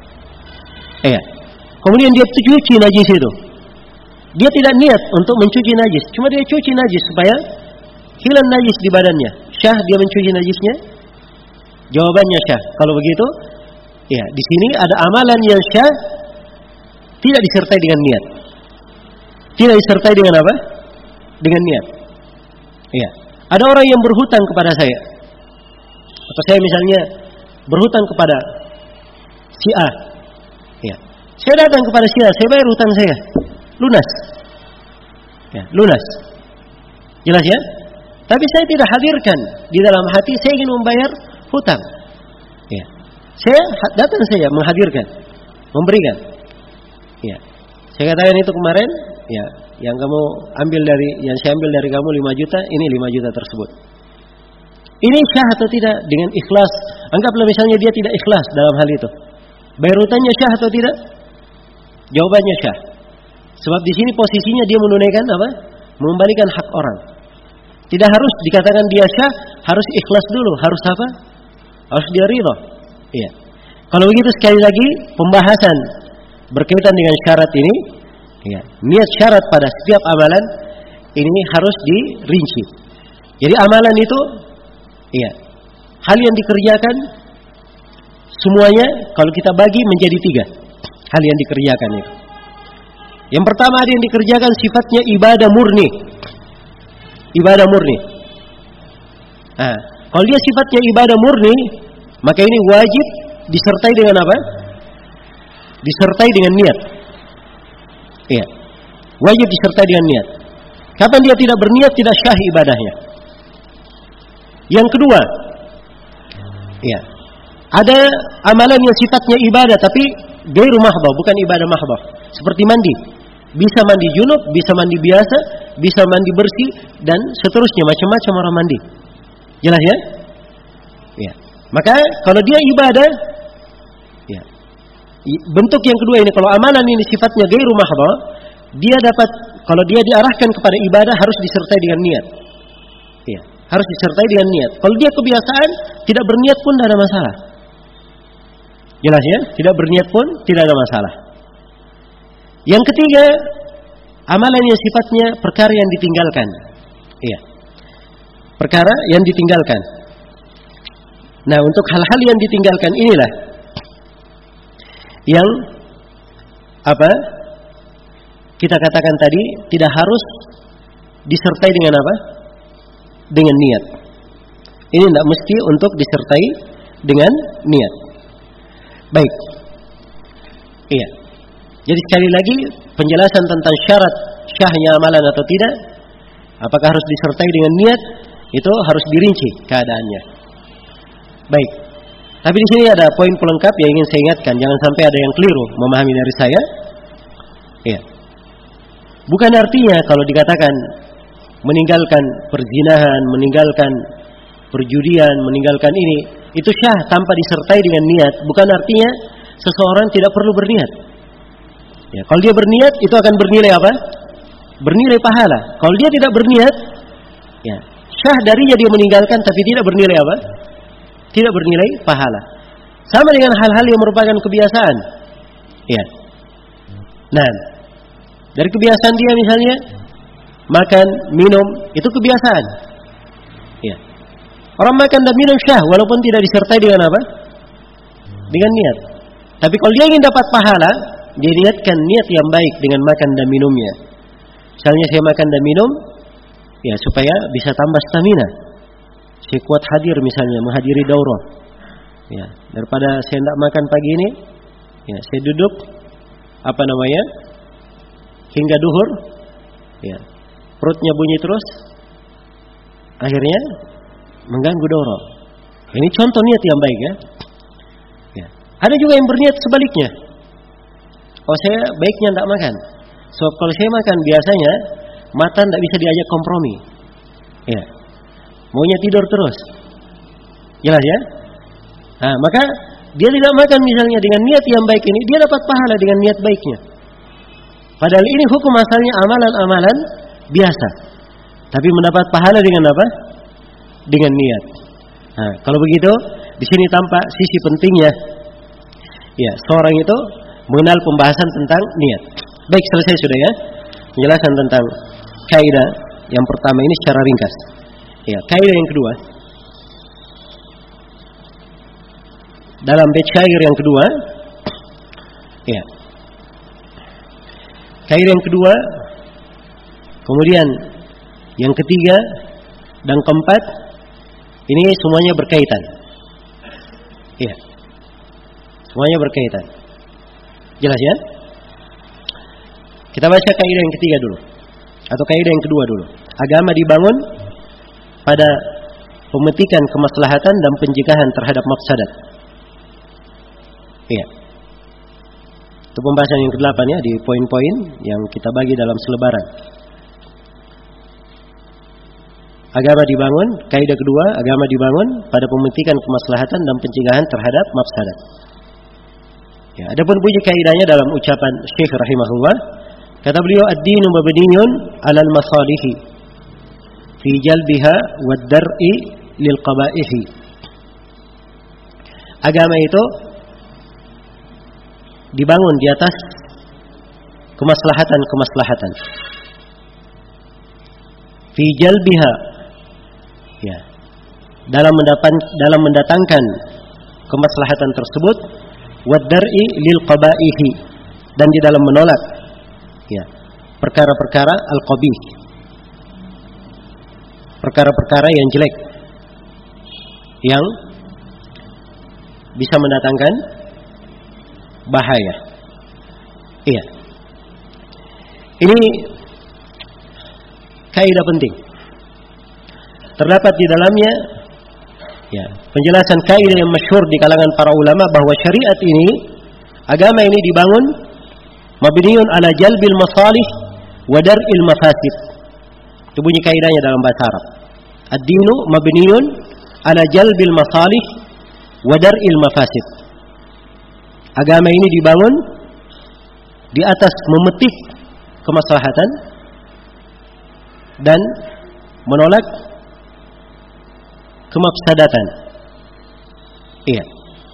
Iya. Kemudian dia cuci najis itu. Dia tidak niat untuk mencuci najis, cuma dia cuci najis supaya hilang najis di badannya. Syah dia mencuci najisnya? Jawabannya syah. Kalau begitu, ya, di sini ada amalan yang syah tidak disertai dengan niat. Tidak disertai dengan apa? Dengan niat. Ya. Ada orang yang berhutang kepada saya. Atau saya misalnya berhutang kepada si A. Ya. Saya datang kepada si A, saya bayar hutang saya. Lunas. Ya, lunas. Jelas ya? Tapi saya tidak hadirkan di dalam hati saya ingin membayar hutang. Ya. Saya datang saja menghadirkan, memberikan. Ya. Saya katakan itu kemarin, ya, yang kamu ambil dari, yang saya ambil dari kamu 5 juta, ini 5 juta tersebut. Ini syah atau tidak dengan ikhlas? Anggaplah misalnya dia tidak ikhlas dalam hal itu. Bayar hutangnya syah atau tidak? Jawabannya syah. Sebab di sini posisinya dia menunaikan apa? Mengembalikan hak orang. Tidak harus dikatakan dia syah, harus ikhlas dulu. Harus apa? Harus dia ridha. Iya. Kalau begitu sekali lagi pembahasan berkaitan dengan syarat ini, ya, niat syarat pada setiap amalan ini harus dirinci. Jadi amalan itu, iya, hal yang dikerjakan semuanya kalau kita bagi menjadi 3 hal yang dikerjakan itu. Yang pertama ada yang dikerjakan sifatnya ibadah murni. Ibadah murni. Nah, kalau dia sifatnya ibadah murni, maka ini wajib disertai dengan apa? Disertai dengan niat. Iya. Wajib disertai dengan niat. Kapan dia tidak berniat, tidak syah ibadahnya. Yang kedua, iya, ada amalan yang sifatnya ibadah tapi ghairu mahdhah, bukan ibadah mahdhah. Seperti mandi. Bisa mandi junub, bisa mandi biasa, bisa mandi bersih, dan seterusnya, macam-macam orang mandi. Jelas ya? Ya. Maka kalau dia ibadah, ya, bentuk yang kedua ini, kalau amalan ini sifatnya ghairu mahdhah, dia dapat, kalau dia diarahkan kepada ibadah harus disertai dengan niat. Ya, harus disertai dengan niat. Kalau dia kebiasaan, tidak berniat pun tidak ada masalah. Jelas ya? Tidak berniat pun tidak ada masalah. Yang ketiga, amalan yang sifatnya perkara yang ditinggalkan. Iya. Perkara yang ditinggalkan. Nah, untuk hal-hal yang ditinggalkan inilah yang apa? Kita katakan tadi tidak harus disertai dengan apa? Dengan niat. Ini tidak mesti untuk disertai dengan niat. Baik. Iya. Jadi sekali lagi penjelasan tentang syarat syahnya amalan atau tidak, apakah harus disertai dengan niat, itu harus dirinci keadaannya. Baik. Tapi di sini ada poin pelengkap yang ingin saya ingatkan, jangan sampai ada yang keliru memahami dari saya. Ya. Bukan artinya kalau dikatakan meninggalkan perzinahan, meninggalkan perjudian, meninggalkan ini, itu syah tanpa disertai dengan niat. Bukan artinya seseorang tidak perlu berniat. Ya, kalau dia berniat itu akan bernilai apa? Bernilai pahala. Kalau dia tidak berniat, ya, syah darinya dia meninggalkan tapi tidak bernilai apa? Tidak bernilai pahala. Sama dengan hal-hal yang merupakan kebiasaan. Ya. Nah, dari kebiasaan dia misalnya makan, minum, itu kebiasaan. Ya. Orang makan dan minum syah walaupun tidak disertai dengan apa? Dengan niat. Tapi kalau dia ingin dapat pahala, dia niatkan niat yang baik dengan makan dan minumnya. Misalnya saya makan dan minum, ya supaya bisa tambah stamina. Saya kuat hadir misalnya menghadiri daurah. Ya, daripada saya tidak makan pagi ini, ya saya duduk hingga duhur, ya perutnya bunyi terus, akhirnya mengganggu daurah. Ini contoh niat yang baik ya. Ya. Ada juga yang berniat sebaliknya. Oh, saya baiknya tidak makan. Sebab kalau saya makan biasanya mata tidak bisa diajak kompromi. Ya. Maunya tidur terus. Jelas ya? Nah, maka dia tidak makan misalnya dengan niat yang baik ini, dia dapat pahala dengan niat baiknya. Padahal ini hukum asalnya amalan-amalan biasa. Tapi mendapat pahala dengan apa? Dengan niat. Nah, kalau begitu, di sini tampak sisi pentingnya. Ya, seorang itu mengenal pembahasan tentang niat. Baik, selesai sudah ya. Penjelasan tentang kaidah yang pertama ini secara ringkas. Ya, kaidah yang kedua. Dalam bait syair yang kedua, ya. Kaidah yang kedua, kemudian yang ketiga dan keempat, ini semuanya berkaitan. Ya. Semuanya berkaitan. Jelas ya? Kita baca kaidah yang ketiga dulu. Atau kaidah yang kedua dulu. Agama dibangun pada pemetikan kemaslahatan dan pencegahan terhadap mafsadat. Iya. Itu pembahasan yang ke-8 ya, di poin-poin yang kita bagi dalam selebaran. Agama dibangun, kaidah kedua, agama dibangun pada pemetikan kemaslahatan dan pencegahan terhadap mafsadat. Ya, adapun bunyi kaidahnya dalam ucapan Syekh rahimahullah, kata beliau, ad-dinu mabniun 'alal masalihi fi jalbiha wad dar'i lil qaba'ihi. Agama itu dibangun di atas kemaslahatan-kemaslahatan. Fi jalbiha, ya, dalam mendatangkan kemaslahatan tersebut, wad dar'i lil qaba'ihi, dan di dalam menolak, ya, perkara-perkara al-qabih, perkara-perkara yang jelek yang bisa mendatangkan bahaya. Iya. Ini kaidah penting. Terdapat di dalamnya, ya, penjelasan kaidah yang masyhur di kalangan para ulama bahwa syariat ini, agama ini dibangun mabniun ala jalbil masalih wa dar'il mafasid. Itu bunyi kaidahnya dalam bahasa Arab. Ad-dinu mabniun ala jalbil masalih wa dar'il mafasid. Agama ini dibangun di atas memetik kemaslahatan dan menolak kemafsadatan. Iya.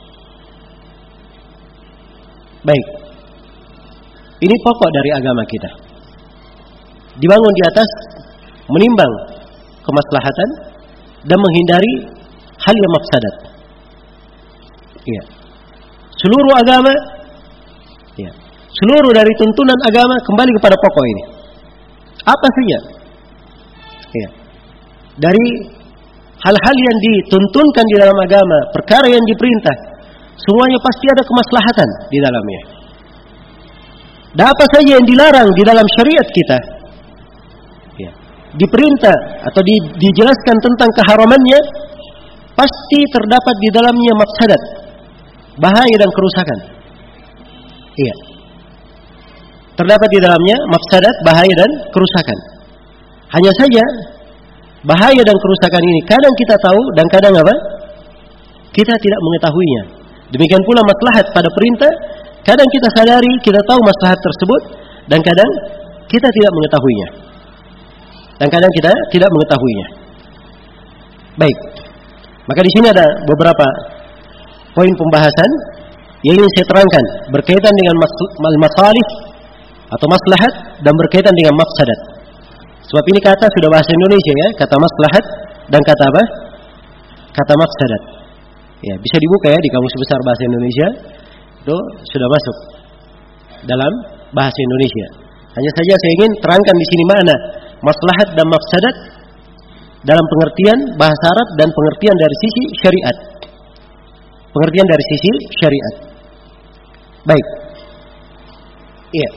Baik. Ini pokok dari agama kita. Dibangun di atas menimbang kemaslahatan dan menghindari hal yang mafsadat. Iya. Seluruh agama, ya, seluruh dari tuntunan agama kembali kepada pokok ini. Apa saja? Ya. Dari hal-hal yang dituntunkan di dalam agama, perkara yang diperintah, semuanya pasti ada kemaslahatan di dalamnya. Dan apa saja yang dilarang di dalam syariat kita, ya, diperintah atau dijelaskan tentang keharamannya, pasti terdapat di dalamnya mafsadat, bahaya dan kerusakan. Iya. Terdapat di dalamnya mafsadat, bahaya dan kerusakan. Hanya saja bahaya dan kerusakan ini kadang kita tahu dan kadang apa? Kita tidak mengetahuinya. Demikian pula maslahat pada perintah, kadang kita sadari, kita tahu maslahat tersebut, dan kadang kita tidak mengetahuinya. Dan kadang kita tidak mengetahuinya. Baik. Maka di sini ada beberapa poin pembahasan yang ingin saya terangkan berkaitan dengan masalih atau maslahat dan berkaitan dengan mafsadat. Sebab ini kata sudah bahasa Indonesia ya, kata maslahat dan kata apa? Kata mafsadat. Ya, bisa dibuka ya di Kamus Besar Bahasa Indonesia. Itu sudah masuk dalam bahasa Indonesia. Hanya saja saya ingin terangkan di sini makna maslahat dan mafsadat dalam pengertian bahasa Arab dan pengertian dari sisi syariat. Pengertian dari sisi syariat. Baik. Iya.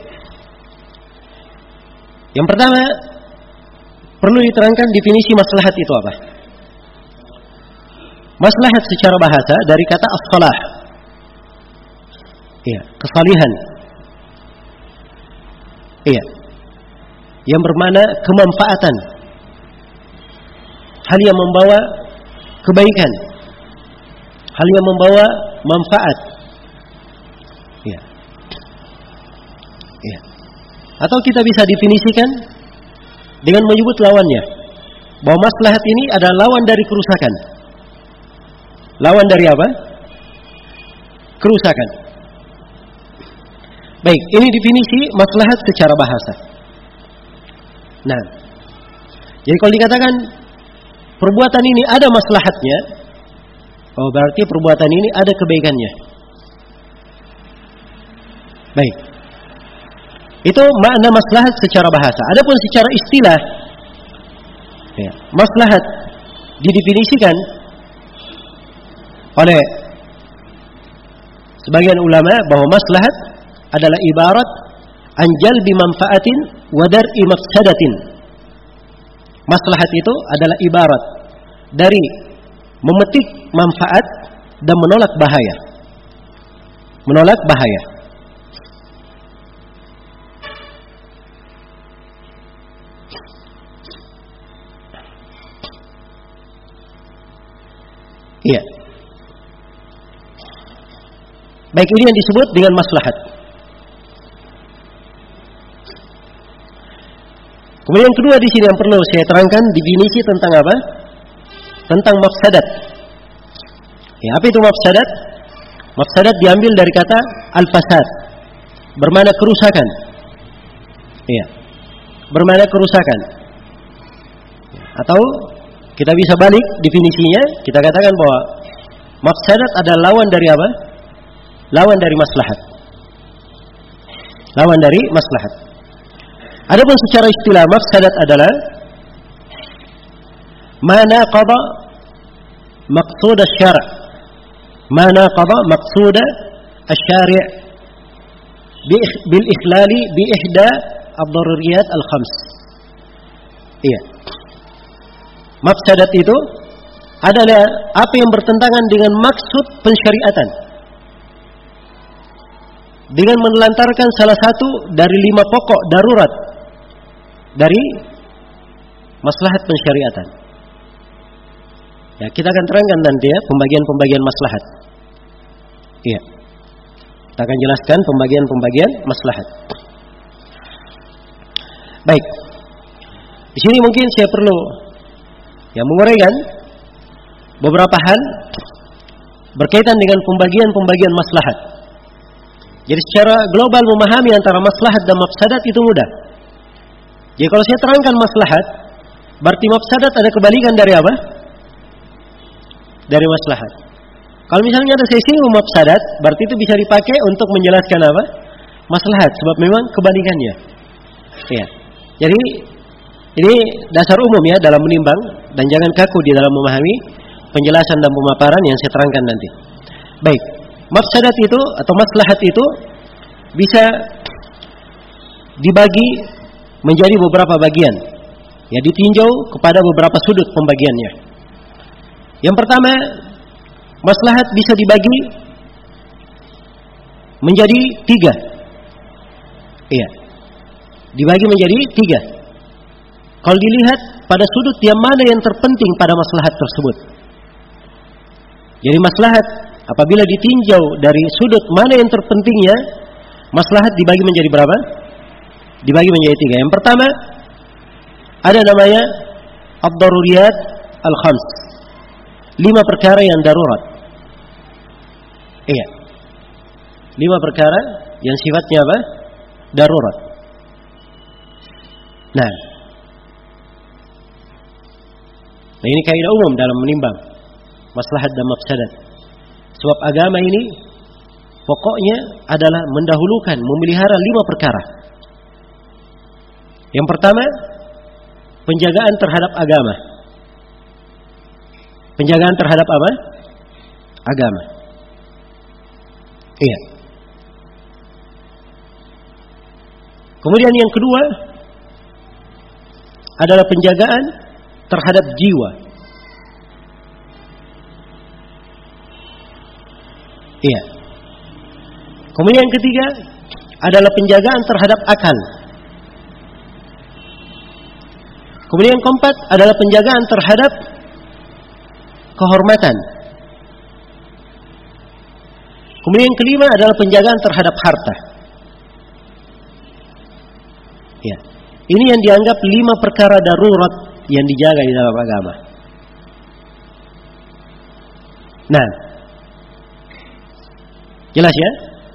Yang pertama, perlu diterangkan definisi maslahat itu apa? Maslahat secara bahasa dari kata as-salah. Iya, kesalihan. Iya. Yang bermakna kemanfaatan. Hal yang membawa kebaikan. Hal yang membawa manfaat. Iya. Iya. Atau kita bisa definisikan dengan menyebut lawannya. Bahwa maslahat ini adalah lawan dari kerusakan. Lawan dari apa? Kerusakan. Baik, ini definisi maslahat secara bahasa. Nah, jadi kalau dikatakan perbuatan ini ada maslahatnya, oh berarti perbuatan ini ada kebaikannya. Baik. Itu makna maslahat secara bahasa. Adapun secara istilah, ya, maslahat didefinisikan oleh sebagian ulama bahwa maslahat adalah ibarat an jalbi manfaatin wa dar'i mafsadatin. Maslahat itu adalah ibarat dari memetik manfaat dan menolak bahaya. Menolak bahaya. Iya. Baik, ini yang disebut dengan maslahat. Kemudian yang kedua di sini yang perlu saya terangkan definisi tentang apa? Tentang mafsadat. Ya, apa itu mafsadat? Mafsadat diambil dari kata al-fasad, bermakna kerusakan. Iya. Bermakna kerusakan. Atau kita bisa balik definisinya, kita katakan bahwa mafsadat adalah lawan dari apa? Lawan dari maslahat. Lawan dari maslahat. Adapun secara istilah mafsadat adalah ma naqada maqsud asy-syara'. Ma naqada maqsud asy-syari' bil ikhlali bi ihda ad-daruriyat al-khams. Iya. Mafsadat itu adalah apa yang bertentangan dengan maksud pensyariatan, dengan menelantarkan salah satu dari 5 pokok darurat dari maslahat pensyariatan. Ya, kita akan terangkan nanti ya pembagian-pembagian maslahat. Iya. Kita akan jelaskan pembagian-pembagian maslahat. Baik. Di sini mungkin saya perlu menguraikan beberapa hal berkaitan dengan pembagian-pembagian maslahat. Jadi secara global memahami antara maslahat dan mafsadat itu mudah. Jadi kalau saya terangkan maslahat, berarti mafsadat ada kebalikan dari apa? Dari maslahat. Kalau misalnya ada saya singgung mafsadat, berarti itu bisa dipakai untuk menjelaskan apa? Maslahat, sebab memang kebalikannya. Ya. Jadi ini dasar umum ya dalam menimbang, dan jangan kaku di dalam memahami penjelasan dan pemaparan yang saya terangkan nanti. Baik, mafsadat itu atau maslahat itu bisa dibagi menjadi beberapa bagian. Ya, ditinjau kepada beberapa sudut pembagiannya. Yang pertama, maslahat bisa dibagi menjadi 3. Iya. Dibagi menjadi 3. Kalau dilihat pada sudut yang mana yang terpenting pada maslahat tersebut. Jadi maslahat apabila ditinjau dari sudut mana yang terpentingnya, maslahat dibagi menjadi berapa? Dibagi menjadi 3. Yang pertama ada namanya ad-daruriyat al-khams. 5 perkara yang darurat. Iya. 5 perkara yang sifatnya apa? Darurat. Nah, ini kaidah umum dalam menimbang maslahat dan mafsadat. Sebab agama ini pokoknya adalah mendahulukan, memelihara 5 perkara. Yang pertama, penjagaan terhadap agama. Penjagaan terhadap apa? Agama. Iya. Kemudian yang kedua adalah penjagaan terhadap jiwa. Iya. Kemudian yang ketiga adalah penjagaan terhadap akal. Kemudian yang keempat adalah penjagaan terhadap kehormatan. Kemudian yang kelima adalah penjagaan terhadap harta. Ya. Ini yang dianggap 5 perkara darurat yang dijaga di dalam agama. Nah, jelas ya?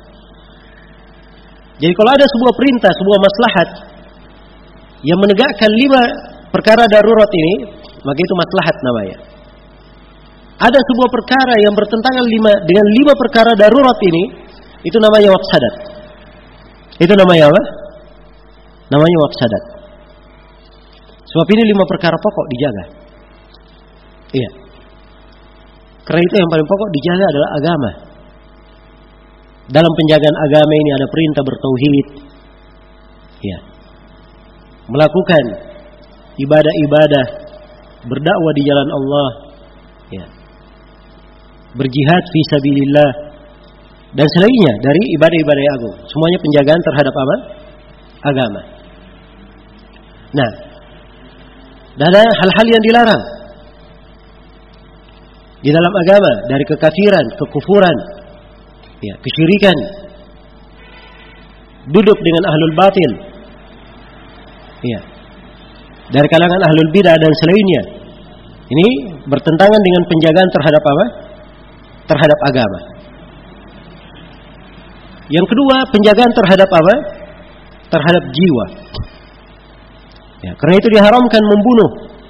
Jadi kalau ada sebuah perintah, sebuah maslahat yang menegakkan 5 perkara darurat ini, maka itu maslahat namanya. Ada sebuah perkara yang bertentangan dengan 5 perkara darurat ini, itu namanya mafsadat. Itu namanya apa? Namanya mafsadat. Sebab ini 5 perkara pokok dijaga. Iya. Karena itu yang paling pokok dijaga adalah agama. Dalam penjagaan agama ini ada perintah bertauhid. Ya. Melakukan ibadah-ibadah, berdakwah di jalan Allah, ya. Berjihad fi sabilillah dan selainnya dari ibadah-ibadah yang agung. Semuanya penjagaan terhadap apa? Agama. Nah, dan ada hal-hal yang dilarang di dalam agama, dari kekafiran, kekufuran, ya, kesyirikan, duduk dengan ahlul batil, ya, dari kalangan ahlul bidah dan selainnya. Ini bertentangan dengan penjagaan terhadap apa? Terhadap agama. Yang kedua, penjagaan terhadap apa? Terhadap jiwa. Ya, karena itu diharamkan membunuh.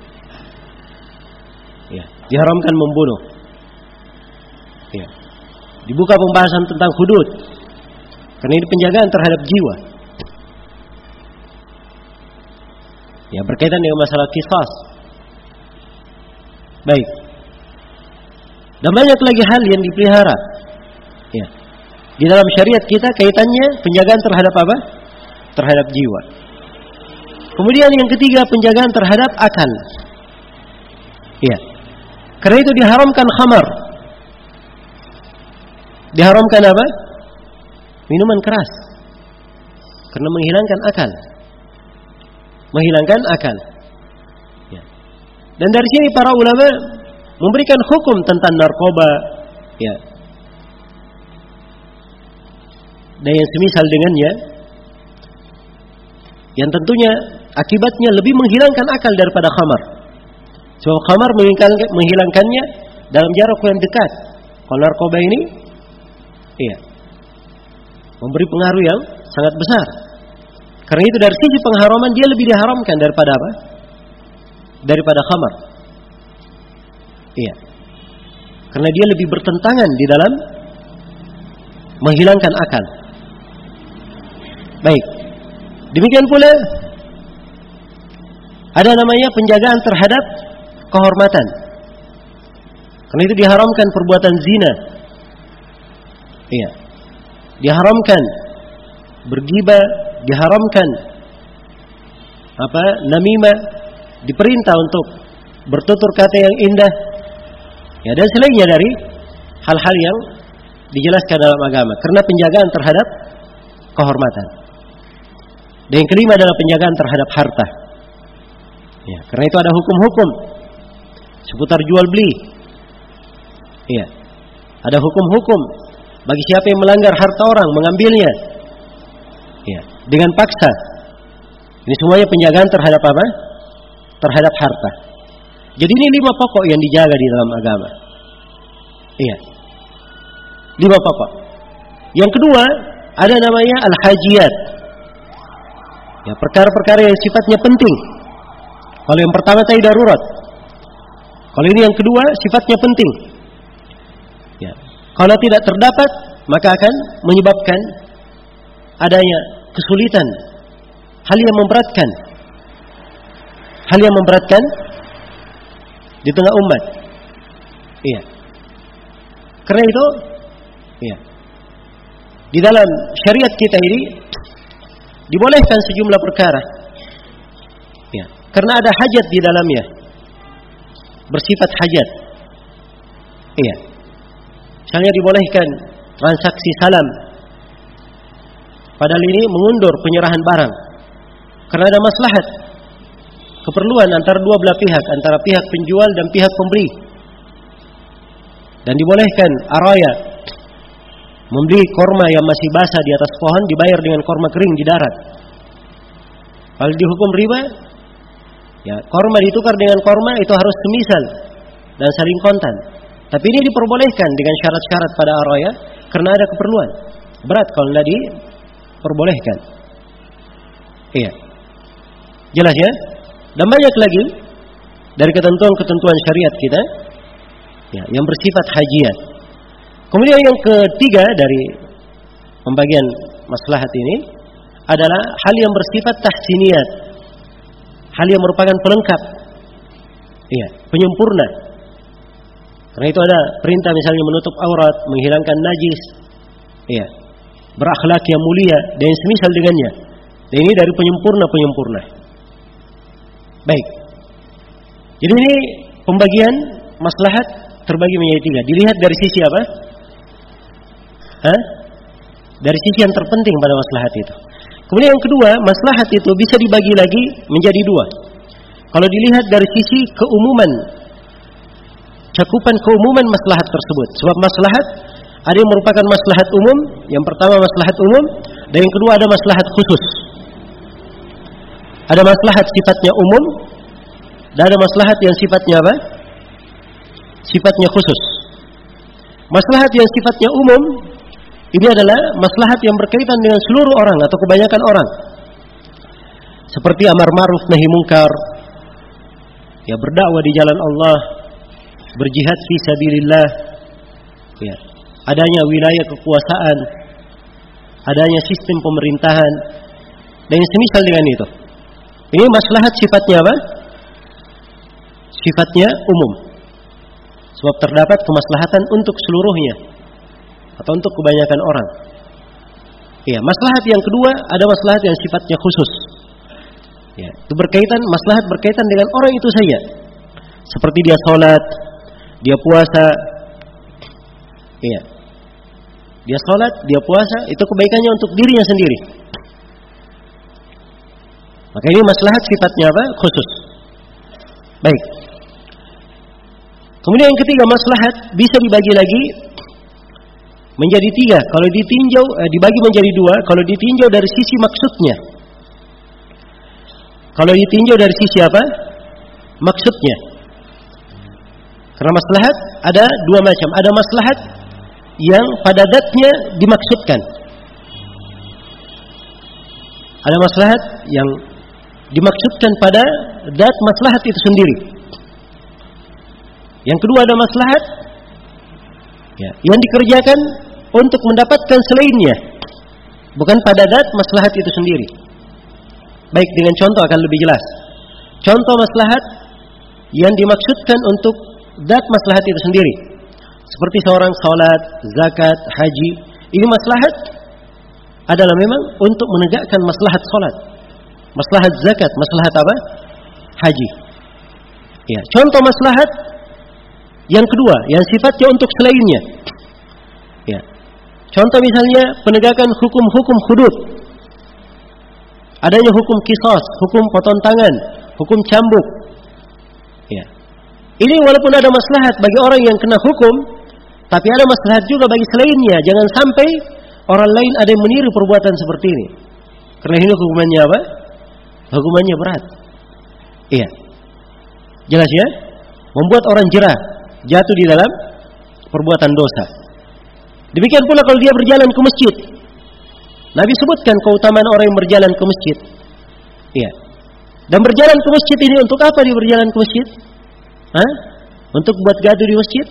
Ya, diharamkan membunuh. Ya. Dibuka pembahasan tentang hudud. Karena ini penjagaan terhadap jiwa. Ya, berkaitan dengan masalah qisas. Baik. Dan banyak lagi hal yang dipelihara. Ya. Di dalam syariat kita kaitannya penjagaan terhadap apa? Terhadap jiwa. Kemudian yang ketiga, penjagaan terhadap akal. Ya. Karena itu diharamkan khamar. Diharamkan apa? Minuman keras. Karena menghilangkan akal. Menghilangkan akal. Ya. Dan dari sini para ulama memberikan hukum tentang narkoba, ya, dan yang semisal dengannya, yang tentunya akibatnya lebih menghilangkan akal daripada khamar. Sebab khamar menghilangkannya dalam jarak yang dekat. Kalau narkoba ini, iya, memberi pengaruh yang sangat besar. Karena itu dari sisi pengharaman dia lebih diharamkan daripada apa? Daripada khamar. Iya. Karena dia lebih bertentangan di dalam menghilangkan akal. Baik. Demikian pula ada namanya penjagaan terhadap kehormatan. Karena itu diharamkan perbuatan zina. Iya. Diharamkan bergibah, diharamkan namimah, diperintah untuk bertutur kata yang indah. Ya, dan selainnya dari hal-hal yang dijelaskan dalam agama. Karena penjagaan terhadap kehormatan. Dan yang kelima adalah penjagaan terhadap harta. Ya, karena itu ada hukum-hukum seputar jual beli. Iya. Ada hukum-hukum bagi siapa yang melanggar harta orang, mengambilnya. Ya, dengan paksa. Ini semuanya penjagaan terhadap apa? Terhadap harta. Jadi ini 5 pokok yang dijaga di dalam agama. Iya. 5 pokok. Yang kedua, ada namanya al-hajiyat. Ya, perkara-perkara yang sifatnya penting. Kalau yang pertama tadi darurat. Kalau ini yang kedua sifatnya penting. Ya. Kalau tidak terdapat, maka akan menyebabkan adanya kesulitan, hal yang memberatkan. Hal yang memberatkan di tengah umat. Iya. Karena itu, iya, di dalam syariat kita ini dibolehkan sejumlah perkara. Ya, karena ada hajat di dalamnya. Bersifat hajat. Iya. Misalnya dibolehkan transaksi salam Padahal ini mengundur penyerahan barang karena ada maslahat, keperluan antara dua belah pihak, antara pihak penjual dan pihak pembeli. Dan dibolehkan araya, membeli korma yang masih basah di atas pohon dibayar dengan korma kering di darat. Kalau dihukum riba, ya korma ditukar dengan korma itu harus semisal dan saling kontan. Tapi ini diperbolehkan dengan syarat-syarat pada araya karena ada keperluan. Berat kalau tidak diperbolehkan. Iya. Jelas ya? Dan banyak lagi dari ketentuan-ketentuan syariat kita ya, yang bersifat hajiat. Kemudian yang ketiga dari pembagian maslahat ini adalah hal yang bersifat tahsiniyat, hal yang merupakan pelengkap, iya, penyempurna. Karena itu ada perintah misalnya menutup aurat, menghilangkan najis, iya, berakhlak yang mulia dan yang semisal dengannya. Dan ini dari penyempurna. Baik. Jadi ini pembagian maslahat terbagi menjadi tiga. Dilihat dari sisi apa? Dari sisi yang terpenting pada maslahat itu. Kemudian yang kedua, maslahat itu bisa dibagi lagi menjadi dua. Kalau dilihat dari sisi keumuman, cakupan keumuman maslahat tersebut. Sebab maslahat ada yang merupakan maslahat umum. Yang pertama maslahat umum, dan yang kedua ada maslahat khusus. Ada maslahat sifatnya umum, dan ada maslahat yang sifatnya apa? Sifatnya khusus. Maslahat yang sifatnya umum ini adalah maslahat yang berkaitan dengan seluruh orang atau kebanyakan orang. Seperti amar ma'ruf nahi munkar, ya berdakwah di jalan Allah, berjihad fi sabilillah, ya, adanya wilayah kekuasaan, adanya sistem pemerintahan dan yang semisal dengan itu. Ini maslahat sifatnya apa? Sifatnya umum. Sebab terdapat kemaslahatan untuk seluruhnya atau untuk kebanyakan orang. Ya, maslahat yang kedua ada maslahat yang sifatnya khusus. Ya, itu maslahat berkaitan dengan orang itu saja. Seperti dia salat, dia puasa. Ya. Dia salat, dia puasa, itu kebaikannya untuk dirinya sendiri. Maka ini maslahat sifatnya apa? Khusus. Baik. Kemudian yang ketiga, maslahat bisa dibagi lagi menjadi tiga. Kalau ditinjau, dibagi menjadi dua. Kalau ditinjau dari sisi maksudnya. Kalau ditinjau dari sisi apa? Maksudnya. Karena maslahat ada dua macam. Ada maslahat yang pada zatnya dimaksudkan. Ada maslahat yang dimaksudkan pada zat maslahat itu sendiri. Yang kedua ada maslahat ya, yang dikerjakan untuk mendapatkan selainnya, bukan pada zat maslahat itu sendiri. Baik, dengan contoh akan lebih jelas. Contoh maslahat yang dimaksudkan untuk zat maslahat itu sendiri, seperti seorang salat, zakat, haji. Ini maslahat adalah memang untuk menegakkan maslahat salat, maslahat zakat, maslahat apa? Haji. Ya, contoh maslahat yang kedua, yang sifatnya untuk selainnya. Ya. Contoh misalnya penegakan hukum-hukum hudud. Adanya hukum qisas, hukum potong tangan, hukum cambuk. Ya. Ini walaupun ada maslahat bagi orang yang kena hukum, tapi ada maslahat juga bagi selainnya. Jangan sampai orang lain ada yang meniru perbuatan seperti ini. Karena ini hukumannya apa? Hukumannya berat. Iya. Jelas ya? Membuat orang jerah, jatuh di dalam perbuatan dosa. Demikian pula kalau dia berjalan ke masjid. Nabi sebutkan keutamaan orang yang berjalan ke masjid. Iya. Dan berjalan ke masjid ini untuk apa dia berjalan ke masjid? Untuk buat gaduh di masjid?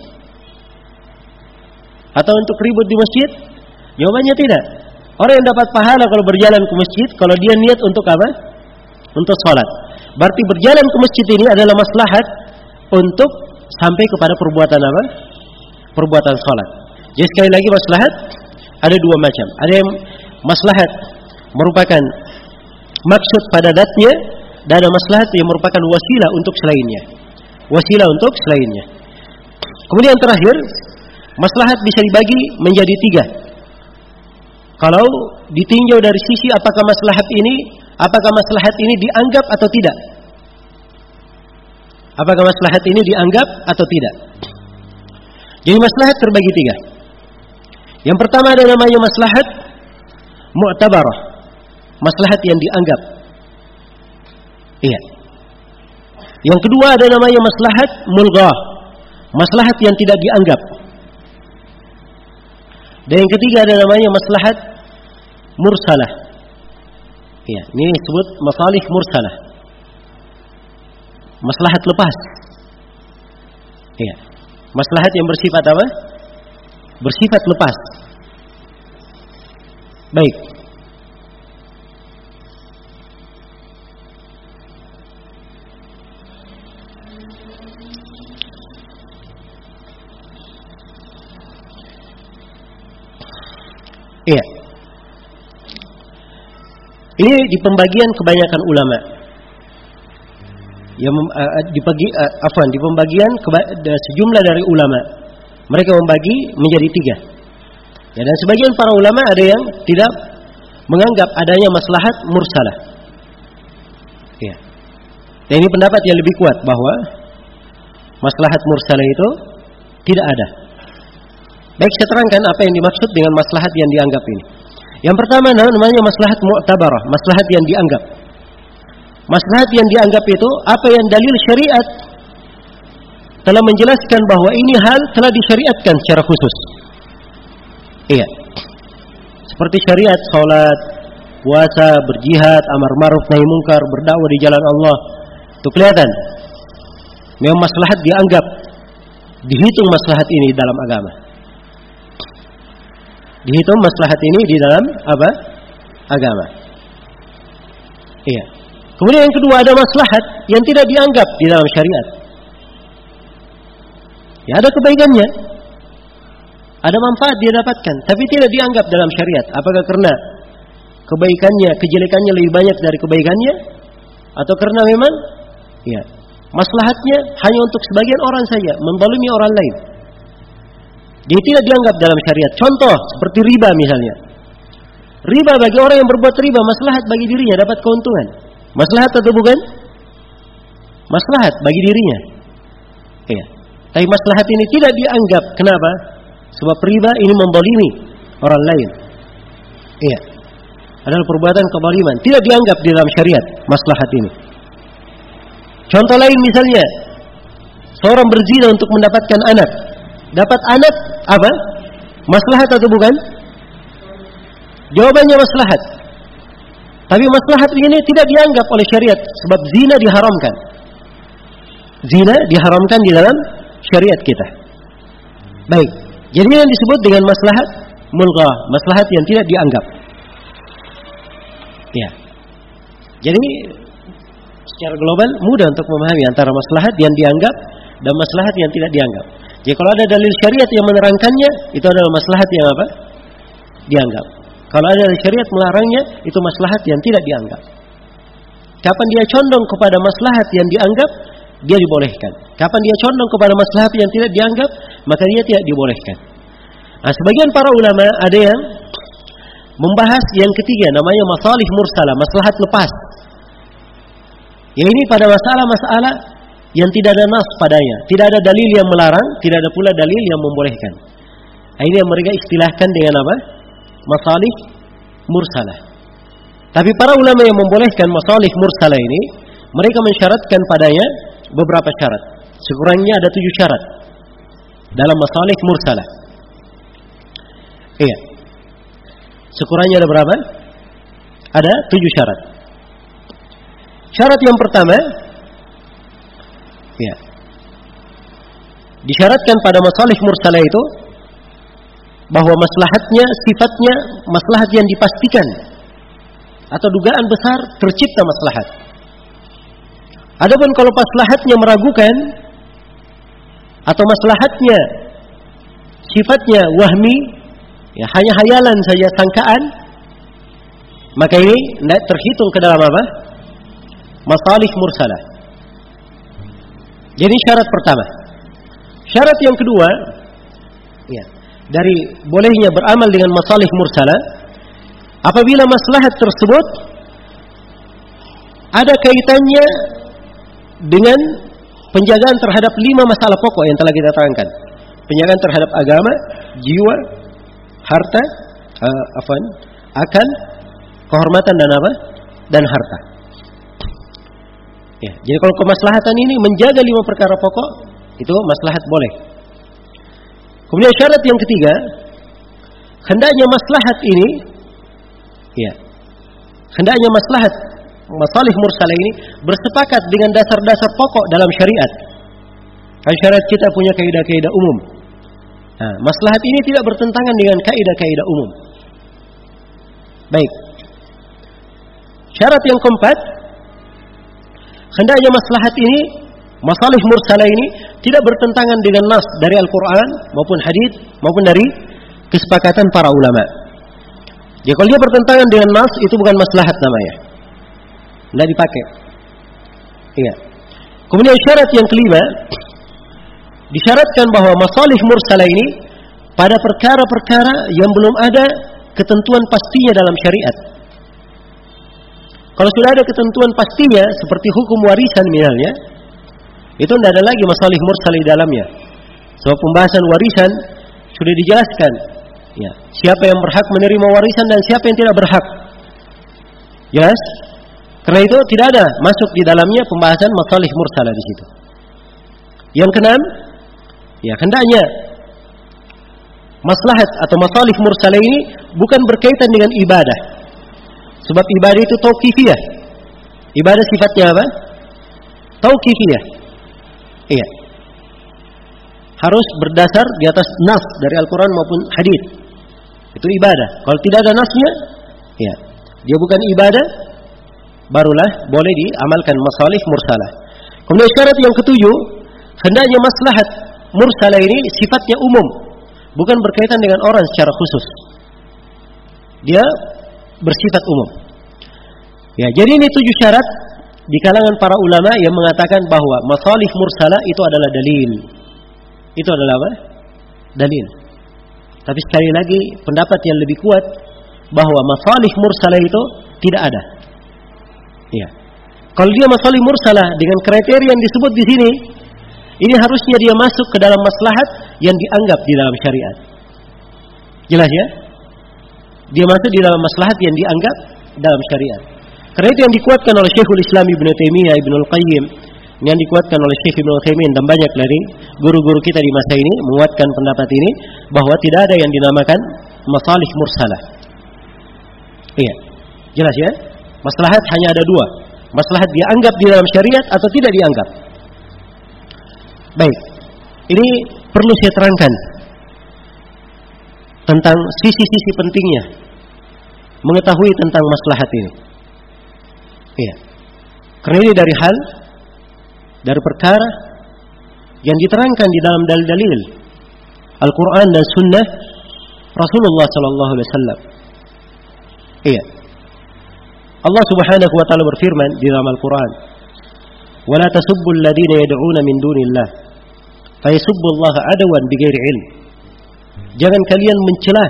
Atau untuk ribut di masjid? Jawabannya tidak. Orang yang dapat pahala kalau berjalan ke masjid, kalau dia niat untuk apa? Untuk salat. Berarti berjalan ke masjid ini adalah maslahat untuk sampai kepada perbuatan apa? Perbuatan salat. Jadi sekali lagi maslahat ada dua macam. Ada yang maslahat merupakan maksud pada zatnya, dan ada maslahat yang merupakan wasilah untuk selainnya. Wasilah untuk selainnya. Kemudian terakhir, maslahat bisa dibagi menjadi tiga. Kalau ditinjau dari sisi apakah maslahat ini dianggap atau tidak. Apakah maslahat ini dianggap atau tidak. Jadi maslahat terbagi 3. Yang pertama ada namanya maslahat mu'tabarah. Maslahat yang dianggap. Iya. Yang kedua ada namanya maslahat mulghah. Maslahat yang tidak dianggap. Dan yang ketiga ada namanya maslahat mursalah. Iya, ini disebut masalih mursalah. Maslahat lepas. Iya. Maslahat yang bersifat apa? Bersifat lepas. Baik. Iya. Ini di pembagian kebanyakan ulama. Di pembagian sejumlah dari ulama. Mereka membagi menjadi 3. Ya, dan sebagian para ulama ada yang tidak menganggap adanya maslahat mursalah. Ya. Dan ini pendapat yang lebih kuat bahwa maslahat mursalah itu tidak ada. Baik, saya terangkan apa yang dimaksud dengan maslahat yang dianggap ini. Yang pertama namanya maslahat mu'tabarah, maslahat yang dianggap. Maslahat yang dianggap itu apa yang dalil syariat telah menjelaskan bahwa ini hal telah disyariatkan secara khusus. Iya. Seperti syariat salat, puasa, berjihad, amar ma'ruf nahi munkar, berdakwah di jalan Allah. Itu kelihatan. Memang maslahat dianggap, dihitung maslahat ini dalam agama. Dihitung maslahat ini di dalam apa? Agama. Iya. Kemudian yang kedua ada maslahat yang tidak dianggap di dalam syariat. Ya, ada kebaikannya. Ada manfaat dia dapatkan, tapi tidak dianggap dalam syariat. Apakah karena kebaikannya, kejelekannya lebih banyak dari kebaikannya? Atau karena memang ya, maslahatnya hanya untuk sebagian orang saja, menzalimi orang lain. Dia tidak dianggap dalam syariat. Contoh seperti riba misalnya. Riba bagi orang yang berbuat riba maslahat bagi dirinya, dapat keuntungan. Maslahat atau bukan? Maslahat bagi dirinya. Iya. Tapi maslahat ini tidak dianggap. Kenapa? Sebab riba ini menzalimi orang lain. Iya. Adalah perbuatan kezaliman. Tidak dianggap di dalam syariat maslahat ini. Contoh lain misalnya, seorang berzina untuk mendapatkan anak. Dapat anak apa? Maslahat atau bukan? Jawabannya maslahat. Tapi maslahat ini tidak dianggap oleh syariat sebab zina diharamkan. Zina diharamkan di dalam syariat kita. Baik. Jadi yang disebut dengan maslahat mulghah, maslahat yang tidak dianggap. Ya. Jadi secara global mudah untuk memahami antara maslahat yang dianggap dan maslahat yang tidak dianggap. Jadi kalau ada dalil syariat yang menerangkannya, itu adalah maslahat yang apa? Dianggap. Kalau ada dalil syariat melarangnya, itu maslahat yang tidak dianggap. Kapan dia condong kepada maslahat yang dianggap, dia dibolehkan. Kapan dia condong kepada maslahat yang tidak dianggap, maka dia tidak dibolehkan. Nah, sebagian para ulama ada yang membahas yang ketiga, namanya masalih mursalah, maslahat lepas. Yang ini pada masalah-masalah yang tidak ada nas padanya, tidak ada dalil yang melarang, tidak ada pula dalil yang membolehkan. Ini yang mereka istilahkan dengan apa? Masalih mursalah. Tapi para ulama yang membolehkan masalih mursalah ini, mereka mensyaratkan padanya beberapa syarat. Sekurangnya ada 7 syarat dalam masalih mursalah. Iya. Sekurangnya ada berapa? Ada 7 syarat. Syarat yang pertama, ya, disyaratkan pada masalih mursalah itu bahwa maslahatnya, sifatnya maslahat yang dipastikan atau dugaan besar tercipta maslahat. Adapun kalau maslahatnya meragukan atau maslahatnya sifatnya wahmi, ya hanya hayalan saja, sangkaan, maka ini tidak terhitung ke dalam apa? Masalih mursalah. Jadi syarat pertama. Syarat yang kedua, ya, dari bolehnya beramal dengan masalih mursalah, apabila maslahat tersebut ada kaitannya dengan penjagaan terhadap 5 masalah pokok yang telah kita terangkan. Penjagaan terhadap agama, jiwa, harta, akal, kehormatan dan apa? Dan harta. Ya, jadi kalau kemaslahatan ini menjaga 5 perkara pokok, itu maslahat boleh. Kemudian syarat yang ketiga, hendaknya maslahat ini, ya, hendaknya masalih mursalah ini bersepakat dengan dasar-dasar pokok dalam syariat. Kan syariat kita punya kaidah-kaidah umum. Nah, maslahat ini tidak bertentangan dengan kaidah-kaidah umum. Baik. Syarat yang keempat, hendaknya maslahat ini, masalih mursalah ini tidak bertentangan dengan nas dari Al-Quran maupun hadits maupun dari kesepakatan para ulama. Jadi kalau dia bertentangan dengan nas, itu bukan maslahat namanya, tidak dipakai. Iya. Kemudian syarat yang kelima, disyaratkan bahwa masalih mursalah ini pada perkara-perkara yang belum ada ketentuan pastinya dalam syariat. Kalau sudah ada ketentuan pastinya, seperti hukum warisan misalnya, itu tidak ada lagi masalih mursalah di dalamnya. Sebab pembahasan warisan sudah dijelaskan, ya, siapa yang berhak menerima warisan dan siapa yang tidak berhak. Jelas? Karena itu tidak ada masuk di dalamnya pembahasan masalih mursalah di situ. Yang keenam, ya, hendaknya maslahat atau masalih mursalah ini bukan berkaitan dengan ibadah. Sebab ibadah itu tauqifiyah. Ibadah sifatnya apa? Tauqifiyah. Iya. Harus berdasar di atas nas dari Al-Quran maupun hadits. Itu ibadah. Kalau tidak ada nasnya, ya, dia bukan ibadah, barulah boleh diamalkan masalih mursalah. Kemudian syarat yang ketujuh, hendaknya maslahat mursalah ini sifatnya umum, bukan berkaitan dengan orang secara khusus. Dia bersifat umum. Ya, jadi ini 7 syarat di kalangan para ulama yang mengatakan bahwa masalih mursalah itu adalah dalil. Itu adalah apa? Dalil. Tapi sekali lagi pendapat yang lebih kuat bahwa masalih mursalah itu tidak ada. Ya. Kalau dia masalih mursalah dengan kriteria yang disebut di sini, ini harusnya dia masuk ke dalam maslahat yang dianggap di dalam syariat. Jelas ya? Dia masuk di dalam maslahat yang dianggap dalam syariat. Karena itu yang dikuatkan oleh Syekhul Islam Ibnu Taimiyah, Ibnul Qayyim, yang dikuatkan oleh Syekh Ibnu Utsaimin dan banyak dari guru-guru kita di masa ini menguatkan pendapat ini bahwa tidak ada yang dinamakan masalih mursalah. Iya. Jelas ya? Maslahat hanya ada 2. Maslahat dianggap di dalam syariat atau tidak dianggap. Baik. Ini perlu saya terangkan tentang sisi-sisi pentingnya mengetahui tentang maslahat ini. Iya. Karena ini dari perkara yang diterangkan di dalam dalil-dalil Al-Quran dan Sunnah Rasulullah Sallallahu Alaihi Wasallam. Iya. Allah Subhanahu Wa Taala berfirman di dalam Al-Quran, "Wala tasubbu alladhina yad'una min dunillah, fayasubbu Allah adwan bighairi ilm." Jangan kalian mencela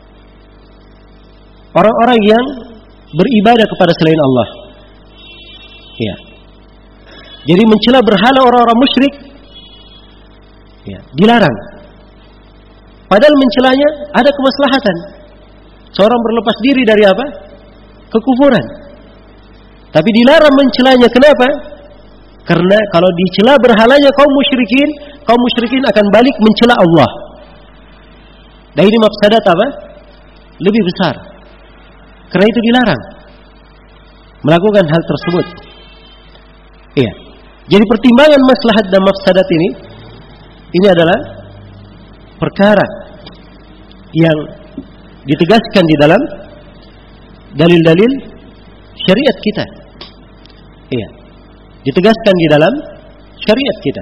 orang-orang yang beribadah kepada selain Allah. Ya. Jadi mencela berhala orang-orang musyrik, ya, dilarang. Padahal mencelanya ada kemaslahatan. Seorang berlepas diri dari apa? Kekufuran. Tapi dilarang mencelanya. Kenapa? Karena kalau dicela berhalanya kaum musyrikin akan balik mencela Allah. Dan ini mafsadat apa? Lebih besar. Karena itu dilarang melakukan hal tersebut. Iya. Jadi pertimbangan maslahat dan mafsadat ini adalah perkara yang ditegaskan di dalam dalil-dalil syariat kita. Iya. Ditegaskan di dalam syariat kita.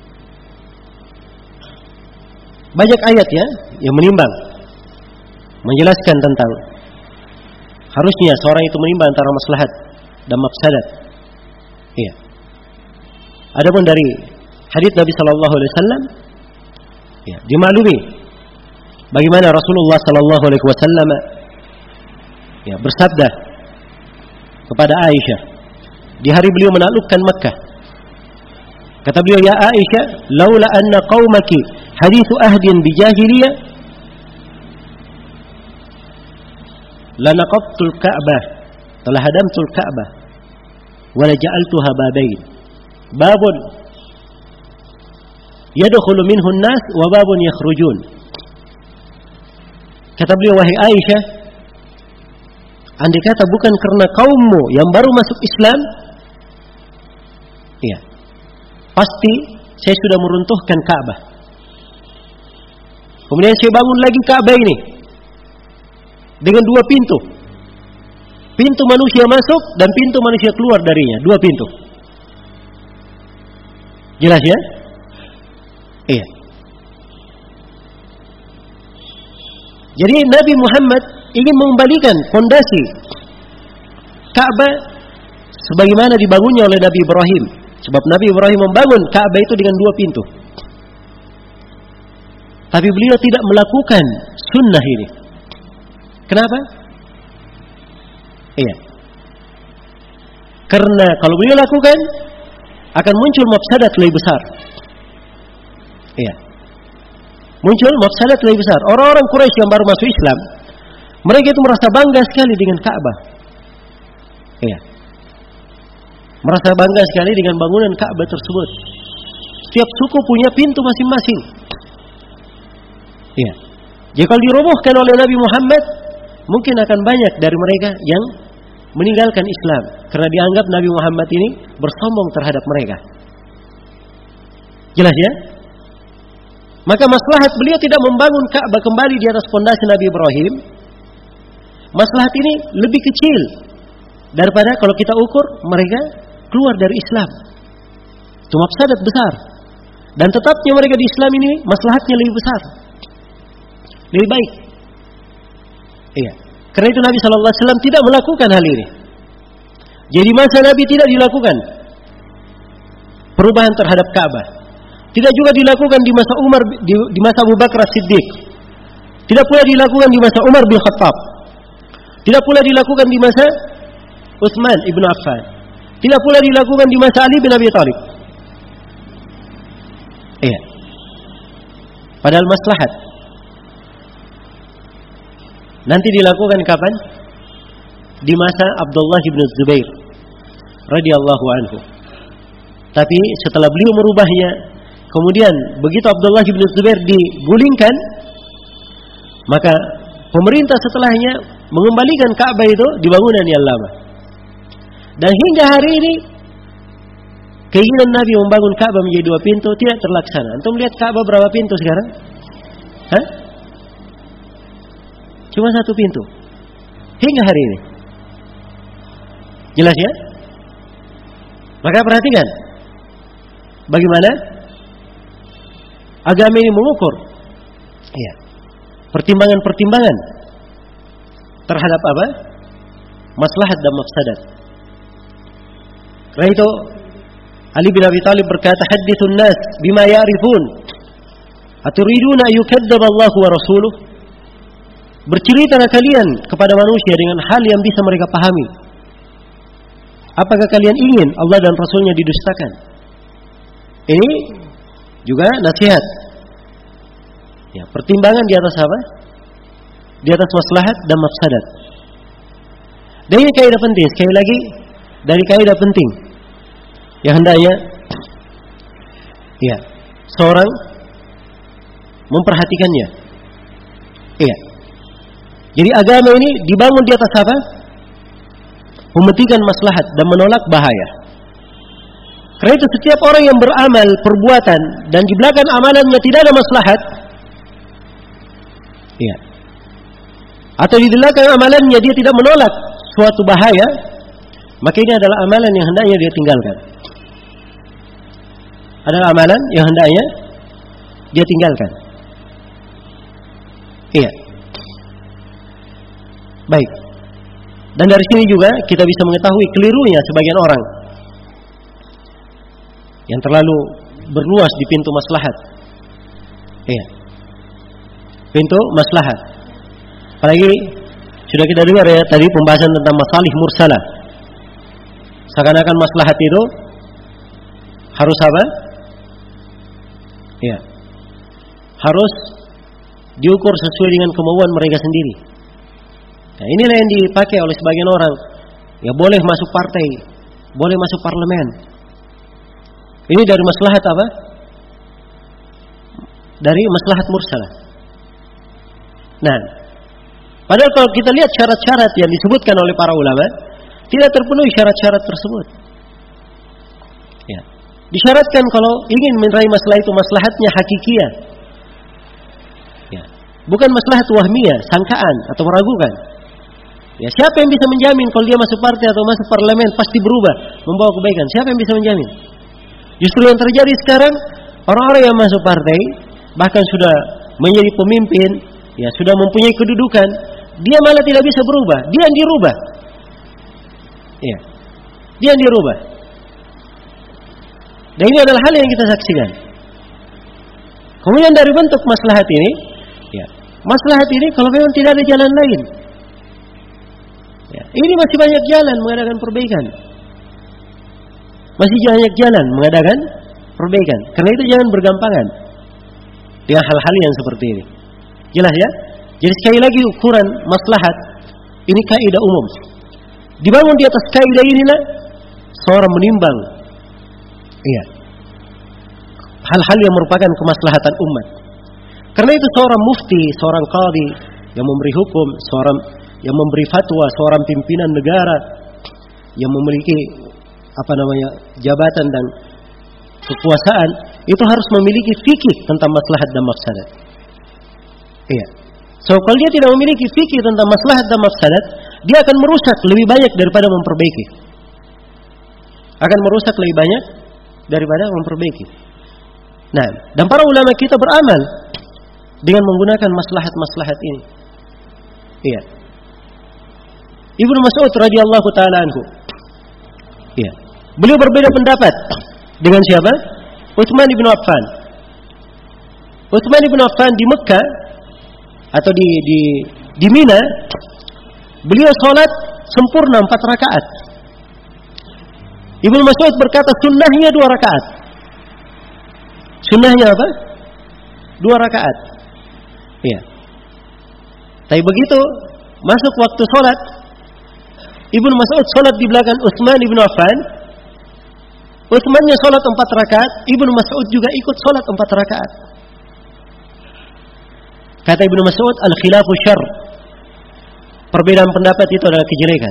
Banyak ayat ya yang menimbang, menjelaskan tentang harusnya seorang itu menimbang antara maslahat dan mafsadat. Iya. Adapun dari hadits Nabi sallallahu alaihi wasallam, ya, dimaklumi bagaimana Rasulullah sallallahu alaihi wasallam, bersabda kepada Aisyah di hari beliau menaklukkan Makkah. Kata beliau, "Ya Aisyah, laula anna qaumaki hadithu ahdin bi jahiliyah lanaqabtul Ka'bah, telah hadamtul Ka'bah, wa la ja'altuha babain. Babun yadkhulu minhu an-nas wa babun yakhrujun." Kata beliau, "Wahai Aisyah, andai kata bukan karena kaummu yang baru masuk Islam, pasti saya sudah meruntuhkan Ka'bah. Kemudian saya bangun lagi Ka'bah ini dengan 2 pintu. Pintu manusia masuk dan pintu manusia keluar darinya, 2 pintu." Jelas ya? Iya. Jadi Nabi Muhammad ingin mengembalikan fondasi Ka'bah sebagaimana dibangunnya oleh Nabi Ibrahim. Sebab Nabi Ibrahim membangun Ka'bah itu dengan 2 pintu. Tapi beliau tidak melakukan sunnah ini. Kenapa? Iya. Karena kalau beliau lakukan akan muncul mafsadat lebih besar. Iya. Muncul mafsadat lebih besar. Orang-orang Quraisy yang baru masuk Islam, mereka itu merasa bangga sekali dengan Ka'bah. Iya. Merasa bangga sekali dengan bangunan Ka'bah tersebut. Setiap suku punya pintu masing-masing. Iya. Jadi kalau dirobohkan oleh Nabi Muhammad, mungkin akan banyak dari mereka yang meninggalkan Islam karena dianggap Nabi Muhammad ini bersombong terhadap mereka. Jelas ya? Maka maslahat beliau tidak membangun Ka'bah kembali di atas pondasi Nabi Ibrahim. Maslahat ini lebih kecil daripada kalau kita ukur mereka keluar dari Islam. Itu mafsadat besar. Dan tetapnya mereka di Islam ini maslahatnya lebih besar, lebih baik. Iya. Karena itu Nabi SAW tidak melakukan hal ini. Jadi masa Nabi tidak dilakukan perubahan terhadap Ka'bah. Tidak juga dilakukan di masa Umar, di masa Abu Bakar As-Siddiq. Tidak pula dilakukan di masa Umar bin Khattab. Tidak pula dilakukan di masa Utsman ibn Affan. Tidak pula dilakukan di masa Ali bin Abi Thalib. Iya. Padahal maslahat. Nanti dilakukan kapan? Di masa Abdullah bin Zubair radhiyallahu anhu. Tapi setelah beliau merubahnya, kemudian begitu Abdullah bin Zubair digulingkan, maka pemerintah setelahnya mengembalikan Ka'bah itu di bangunan yang lama. Dan hingga hari ini keinginan Nabi membangun Ka'bah menjadi 2 pintu tidak terlaksana. Antum lihat Ka'bah berapa pintu sekarang? Hah? Cuma 1 pintu. Hingga hari ini. Jelas ya? Maka perhatikan bagaimana agama ini mengukur pertimbangan-pertimbangan terhadap apa? Maslahat dan mafsadat. Karena itu Ali bin Abi Thalib berkata, "Hadithun nas bima ya'rifun. Aturiduna yukadzdzab Allah wa rasuluh?" Berceritalah kalian kepada manusia dengan hal yang bisa mereka pahami. Apakah kalian ingin Allah dan Rasulnya didustakan? Ini juga nasihat. Ya, pertimbangan di atas apa? Di atas maslahat dan mafsadat. Dan ini kaidah penting. Sekali lagi, dari kaidah penting yang hendaknya seorang memperhatikannya. Iya. Jadi agama ini dibangun di atas apa? Mementingkan maslahat dan menolak bahaya. Karena itu setiap orang yang beramal perbuatan dan di belakang amalannya tidak ada maslahat, atau di belakang amalannya dia tidak menolak suatu bahaya, maka ini adalah amalan yang hendaknya dia tinggalkan. Adalah amalan yang hendaknya dia tinggalkan. Iya. Baik. Dan dari sini juga kita bisa mengetahui kelirunya sebagian orang yang terlalu berluas di pintu maslahat. Iya. Pintu maslahat. Apalagi Sudah kita dengar ya tadi pembahasan tentang masalih mursalah. Seakan-akan maslahat itu harus apa? Ya. Harus diukur sesuai dengan kemauan mereka sendiri. Nah, inilah yang dipakai oleh sebagian orang. Ya boleh masuk partai, boleh masuk parlemen. Ini dari maslahat apa? Dari maslahat mursalah. Nah, padahal kalau kita lihat syarat-syarat yang disebutkan oleh para ulama, tidak terpenuhi syarat-syarat tersebut. Ya. Disyaratkan kalau ingin meraih masalah itu maslahatnya hakikiyah. Ya. Bukan maslahat wahmiyah, sangkaan atau meragukan. Ya, siapa yang bisa menjamin kalau dia masuk partai atau masuk parlemen pasti berubah, membawa kebaikan? Siapa yang bisa menjamin? Justru yang terjadi sekarang, orang-orang yang masuk partai bahkan sudah menjadi pemimpin, ya sudah mempunyai kedudukan, dia malah tidak bisa berubah, dia yang dirubah. Ya. Dia yang dirubah. Dan ini adalah hal yang kita saksikan. Kemudian dari bentuk maslahat ini, ya, maslahat ini kalau memang tidak ada jalan lain, ya, ini masih banyak jalan mengadakan perbaikan. Masih banyak jalan mengadakan perbaikan. Karena itu jangan bergampangan dengan hal-hal yang seperti ini. Jelas ya? Jadi sekali lagi ukuran maslahat ini kaidah umum. Dibangun di atas kaidah inilah seorang menimbang, iya, hal-hal yang merupakan kemaslahatan umat. Karena itu seorang mufti, seorang qadhi yang memberi hukum, seorang yang memberi fatwa, seorang pimpinan negara yang memiliki jabatan dan kekuasaan, itu harus memiliki fikih tentang maslahat dan mafsadat. Iya. So kalau dia tidak memiliki fikih tentang maslahat dan mafsadat, dia akan merusak lebih banyak daripada memperbaiki. Akan merusak lebih banyak daripada memperbaiki. Nah, dan para ulama kita beramal dengan menggunakan maslahat-maslahat ini. Iya. Ibnu Mas'ud radhiyallahu taala anhu. Iya. Beliau berbeda pendapat dengan siapa? Utsman bin Affan. Utsman bin Affan di Mekah atau di Mina, beliau sholat sempurna 4 rakaat. Ibnu Mas'ud berkata sunnahnya 2 rakaat. Sunnahnya apa? 2 rakaat. Iya. Tapi begitu masuk waktu sholat, Ibnu Mas'ud sholat di belakang Utsman bin Affan. Utsmannya sholat 4 rakaat, Ibnu Mas'ud juga ikut sholat 4 rakaat. Kata Ibnu Mas'ud, al-khilafu syarr. Perbedaan pendapat itu adalah kejelekan.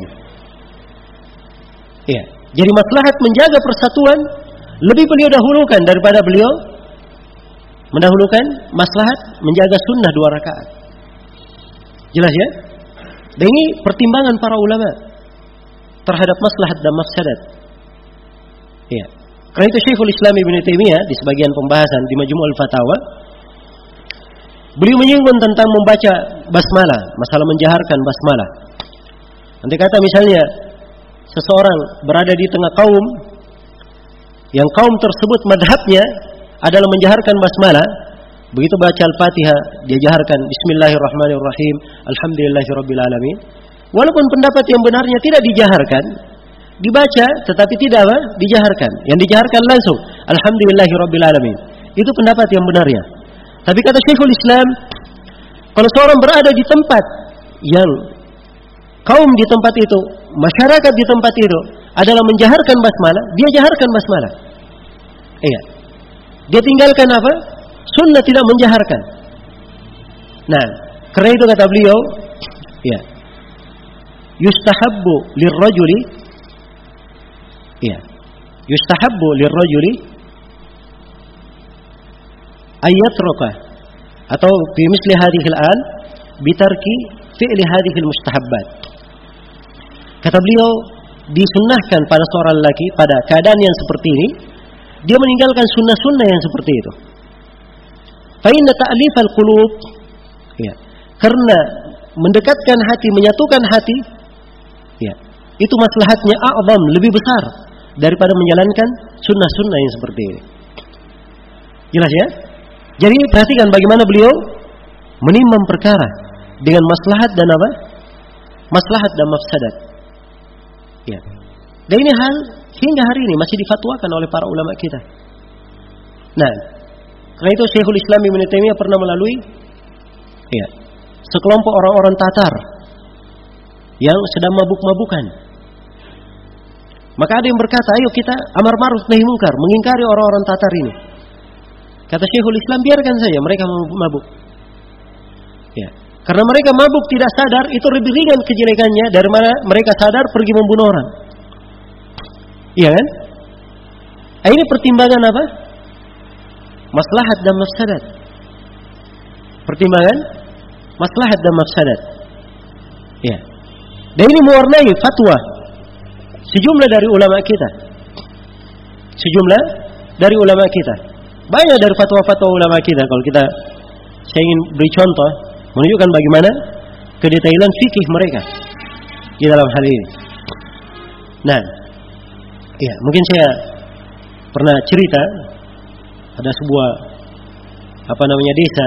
Iya. Jadi maslahat menjaga persatuan lebih beliau dahulukan daripada beliau mendahulukan maslahat menjaga sunnah 2 rakaat. Jelas ya? Dan ini pertimbangan para ulama terhadap maslahat dan mafsadat. Iya. Karena itu Syekhul Islam Ibnu Taimiyah di sebagian pembahasan di Majmu'ul Fatawa, beliau menyinggung tentang membaca basmalah, masalah menjaharkan basmalah. Nanti kata misalnya seseorang berada di tengah kaum yang kaum tersebut madhabnya adalah menjaharkan basmalah, begitu baca Al-Fatihah dia jaharkan Bismillahirrahmanirrahim, Alhamdulillahirabbil alamin. Walaupun pendapat yang benarnya tidak dijaharkan, dibaca tetapi tidak dijaharkan. Yang dijaharkan langsung Alhamdulillahirabbil alamin. Itu pendapat yang benarnya. Tapi kata Syekhul Islam, kalau seorang berada di tempat yang kaum di tempat itu, masyarakat di tempat itu adalah menjaharkan basmalah, dia jaharkan basmalah. Iya. Dia tinggalkan apa? Sunnah tidak menjaharkan. Nah, karena itu kata beliau, ya, yustahabbu lirrajuli, ya, yustahabbu lirrajuli ayatruka atau fi misli hadhihi al-an bitarki fi'li hadhihi al-mustahabbat. Kata beliau, disunnahkan pada seorang lelaki pada keadaan yang seperti ini dia meninggalkan sunnah-sunnah yang seperti itu. Fa inna ta'lif al-qulub, ya, karena mendekatkan hati, menyatukan hati, ya, itu maslahatnya a'zam, lebih besar daripada menjalankan sunnah-sunnah yang seperti ini. Jelas ya? Jadi perhatikan bagaimana beliau menimbang perkara dengan maslahat dan apa? maslahat dan mafsadat. Ya. Dan ini hal hingga hari ini masih difatwakan oleh para ulama kita. Nah, karena itu Syekhul Islam Ibnu Taimiyah pernah melalui sekelompok orang-orang Tatar yang sedang mabuk-mabukan. Maka ada yang berkata, ayo kita amar ma'ruf nahi munkar, mengingkari orang-orang Tatar ini. Kata Syekhul Islam, biarkan saja mereka mabuk. Ya. Karena mereka mabuk tidak sadar, itu lebih ringan kejelekannya dari mana mereka sadar pergi membunuh orang. Iya kan? Ini pertimbangan apa? Maslahat dan mafsadat. Pertimbangan maslahat dan mafsadat. Ya. Dan ini mewarnai fatwa sejumlah dari ulama kita. Sejumlah dari ulama kita. Banyak dari fatwa-fatwa ulama kita. Kalau saya ingin beri contoh, menunjukkan bagaimana kedetailan fikih mereka di dalam hal ini. Nah, ya, mungkin saya pernah cerita ada sebuah desa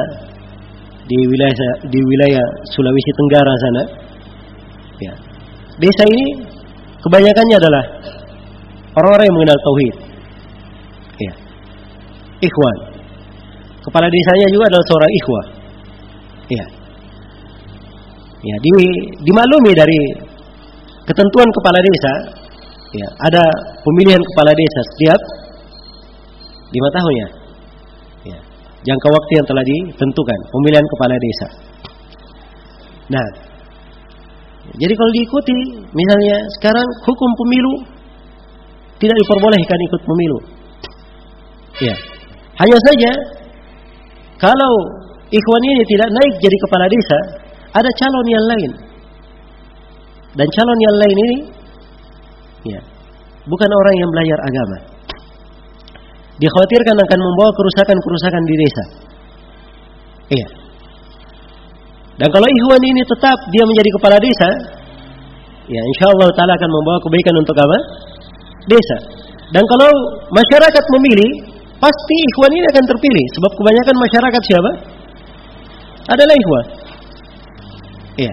di wilayah Sulawesi Tenggara sana. Ya. Desa ini kebanyakannya adalah orang-orang yang mengenal tauhid. Ya. Ikhwan. Kepala desanya juga adalah seorang ikhwah. Ya. Ya, dimaklumi dari ketentuan kepala desa, ya, ada pemilihan kepala desa setiap 5 tahun ya. Ya. Jangka waktu yang telah ditentukan pemilihan kepala desa. Nah, jadi kalau diikuti, misalnya sekarang hukum pemilu tidak diperbolehkan ikut pemilu. Ya. Hanya saja kalau ikhwan ini tidak naik jadi kepala desa, ada calon yang lain. Dan calon yang lain ini ya, bukan orang yang belajar agama. Dikhawatirkan akan membawa kerusakan-kerusakan di desa. Iya. Dan kalau ikhwan ini tetap dia menjadi kepala desa, ya insyaallah taala akan membawa kebaikan untuk apa? Desa. Dan kalau masyarakat memilih, pasti ikhwan ini akan terpilih, sebab kebanyakan masyarakat siapa? Adalah ikhwan. Iya.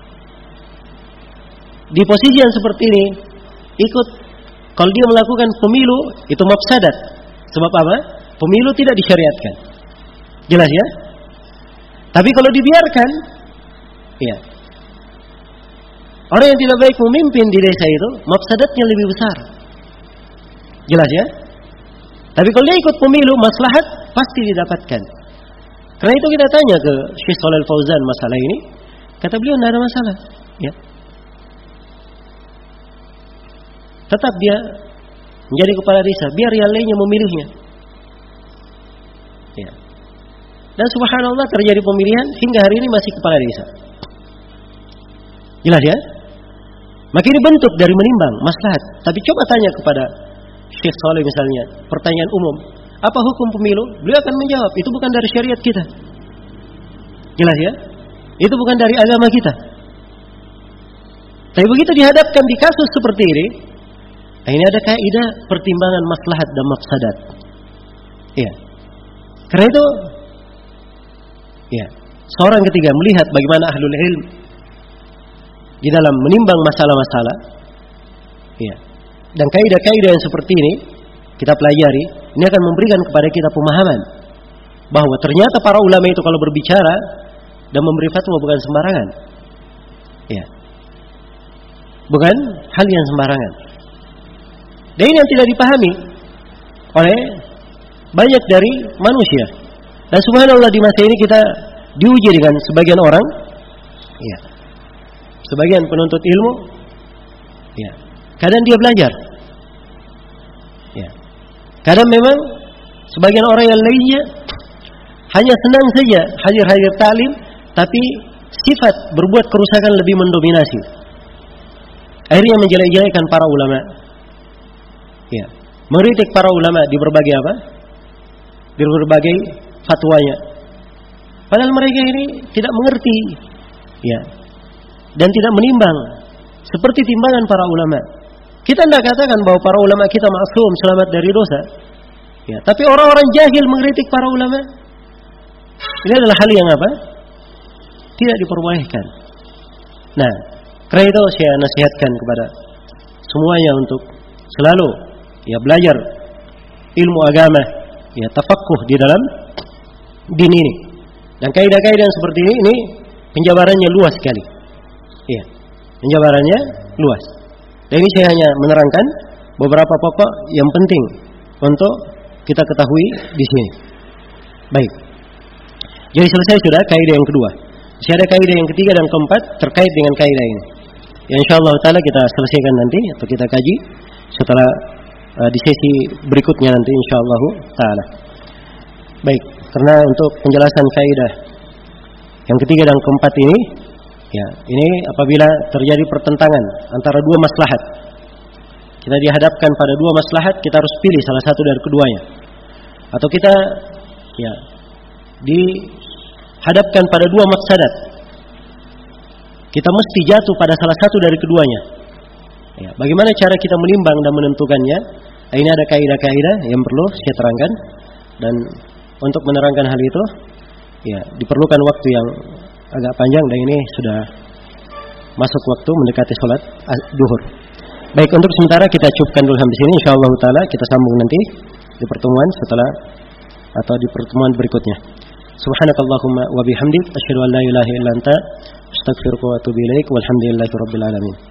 Di posisi yang seperti ini, ikut kalau dia melakukan pemilu itu mafsadat. Sebab apa? Pemilu tidak disyariatkan. Jelas ya? Tapi kalau dibiarkan, ya, orang yang tidak baik memimpin di desa itu, mafsadatnya lebih besar. Jelas ya? Tapi kalau dia ikut pemilu, maslahat pasti didapatkan. Karena itu kita tanya ke Syekh Shalal Fauzan masalah ini, kata beliau tidak ada masalah. Ya. Tetap dia menjadi kepala desa, biar yang lainnya memilihnya. Ya. Dan subhanallah terjadi pemilihan hingga hari ini masih kepala desa. Jelas ya? Maka ini bentuk dari menimbang maslahat. Tapi coba tanya kepada Syekh Saleh misalnya, pertanyaan umum, apa hukum pemilu? Beliau akan menjawab, itu bukan dari syariat kita. Jelas ya? Itu bukan dari agama kita. Tapi begitu dihadapkan di kasus seperti ini, ini ada kaidah pertimbangan maslahat dan mafsadat. Iya. Karena itu, ya, seorang ketiga melihat bagaimana ahlul ilm di dalam menimbang masalah-masalah, ya, dan kaidah-kaidah yang seperti ini kita pelajari, ini akan memberikan kepada kita pemahaman bahwa ternyata para ulama itu kalau berbicara dan memberi fatwa bukan sembarangan, ya, bukan hal yang sembarangan. Dan ini yang tidak dipahami oleh banyak dari manusia. Dan subhanallah di masa ini kita diuji dengan sebagian orang, ya, sebagian penuntut ilmu, ya, kadang dia belajar, ya, kadang memang sebagian orang yang lainnya hanya senang saja hadir-hadir ta'lim, tapi sifat berbuat kerusakan lebih mendominasi. Akhirnya menjelek-jelekkan para ulama, ya, mengkritik para ulama di berbagai apa? Di berbagai fatwanya. Padahal mereka ini tidak mengerti, ya, dan tidak menimbang seperti timbangan para ulama. Kita tidak katakan bahwa para ulama kita maksum selamat dari dosa, ya, tapi orang-orang jahil mengkritik para ulama. Ini adalah hal yang apa? Tidak diperbolehkan. Nah, Karena itu saya nasihatkan kepada semuanya untuk selalu ya belajar ilmu agama, ya tafaqquh di dalam din ini. Dan kaidah-kaidah yang seperti ini penjabarannya luas sekali. Iya, penjabarannya luas. Dan ini saya hanya menerangkan beberapa pokok yang penting untuk kita ketahui di sini. Baik. Jadi selesai sudah kaidah yang kedua. Masih ada kaidah yang ketiga dan keempat terkait dengan kaidah ini. Ya insyaallah taala kita selesaikan nanti atau kita kaji setelah di sesi berikutnya nanti insyaallah taala. Baik, karena untuk penjelasan kaidah yang ketiga dan keempat ini, ya, ini apabila terjadi pertentangan antara dua maslahat. Kita dihadapkan pada dua maslahat, kita harus pilih salah satu dari keduanya. Atau kita ya dihadapkan pada dua mafsadat. Kita mesti jatuh pada salah satu dari keduanya. Ya, bagaimana cara kita menimbang dan menentukannya? Ini ada kaidah-kaidah yang perlu saya terangkan, dan untuk menerangkan hal itu ya diperlukan waktu yang agak panjang, dan ini sudah masuk waktu mendekati sholat duhur. Baik, untuk sementara kita cukupkan dulu sampai sini. Insyaallah taala kita sambung nanti di pertemuan setelah atau di pertemuan berikutnya. Subhanakallahumma wa bihamdik asyhadu an la ilaha illa anta astaghfiruka wa atubu ilaik walhamdulillahi rabbil alamin.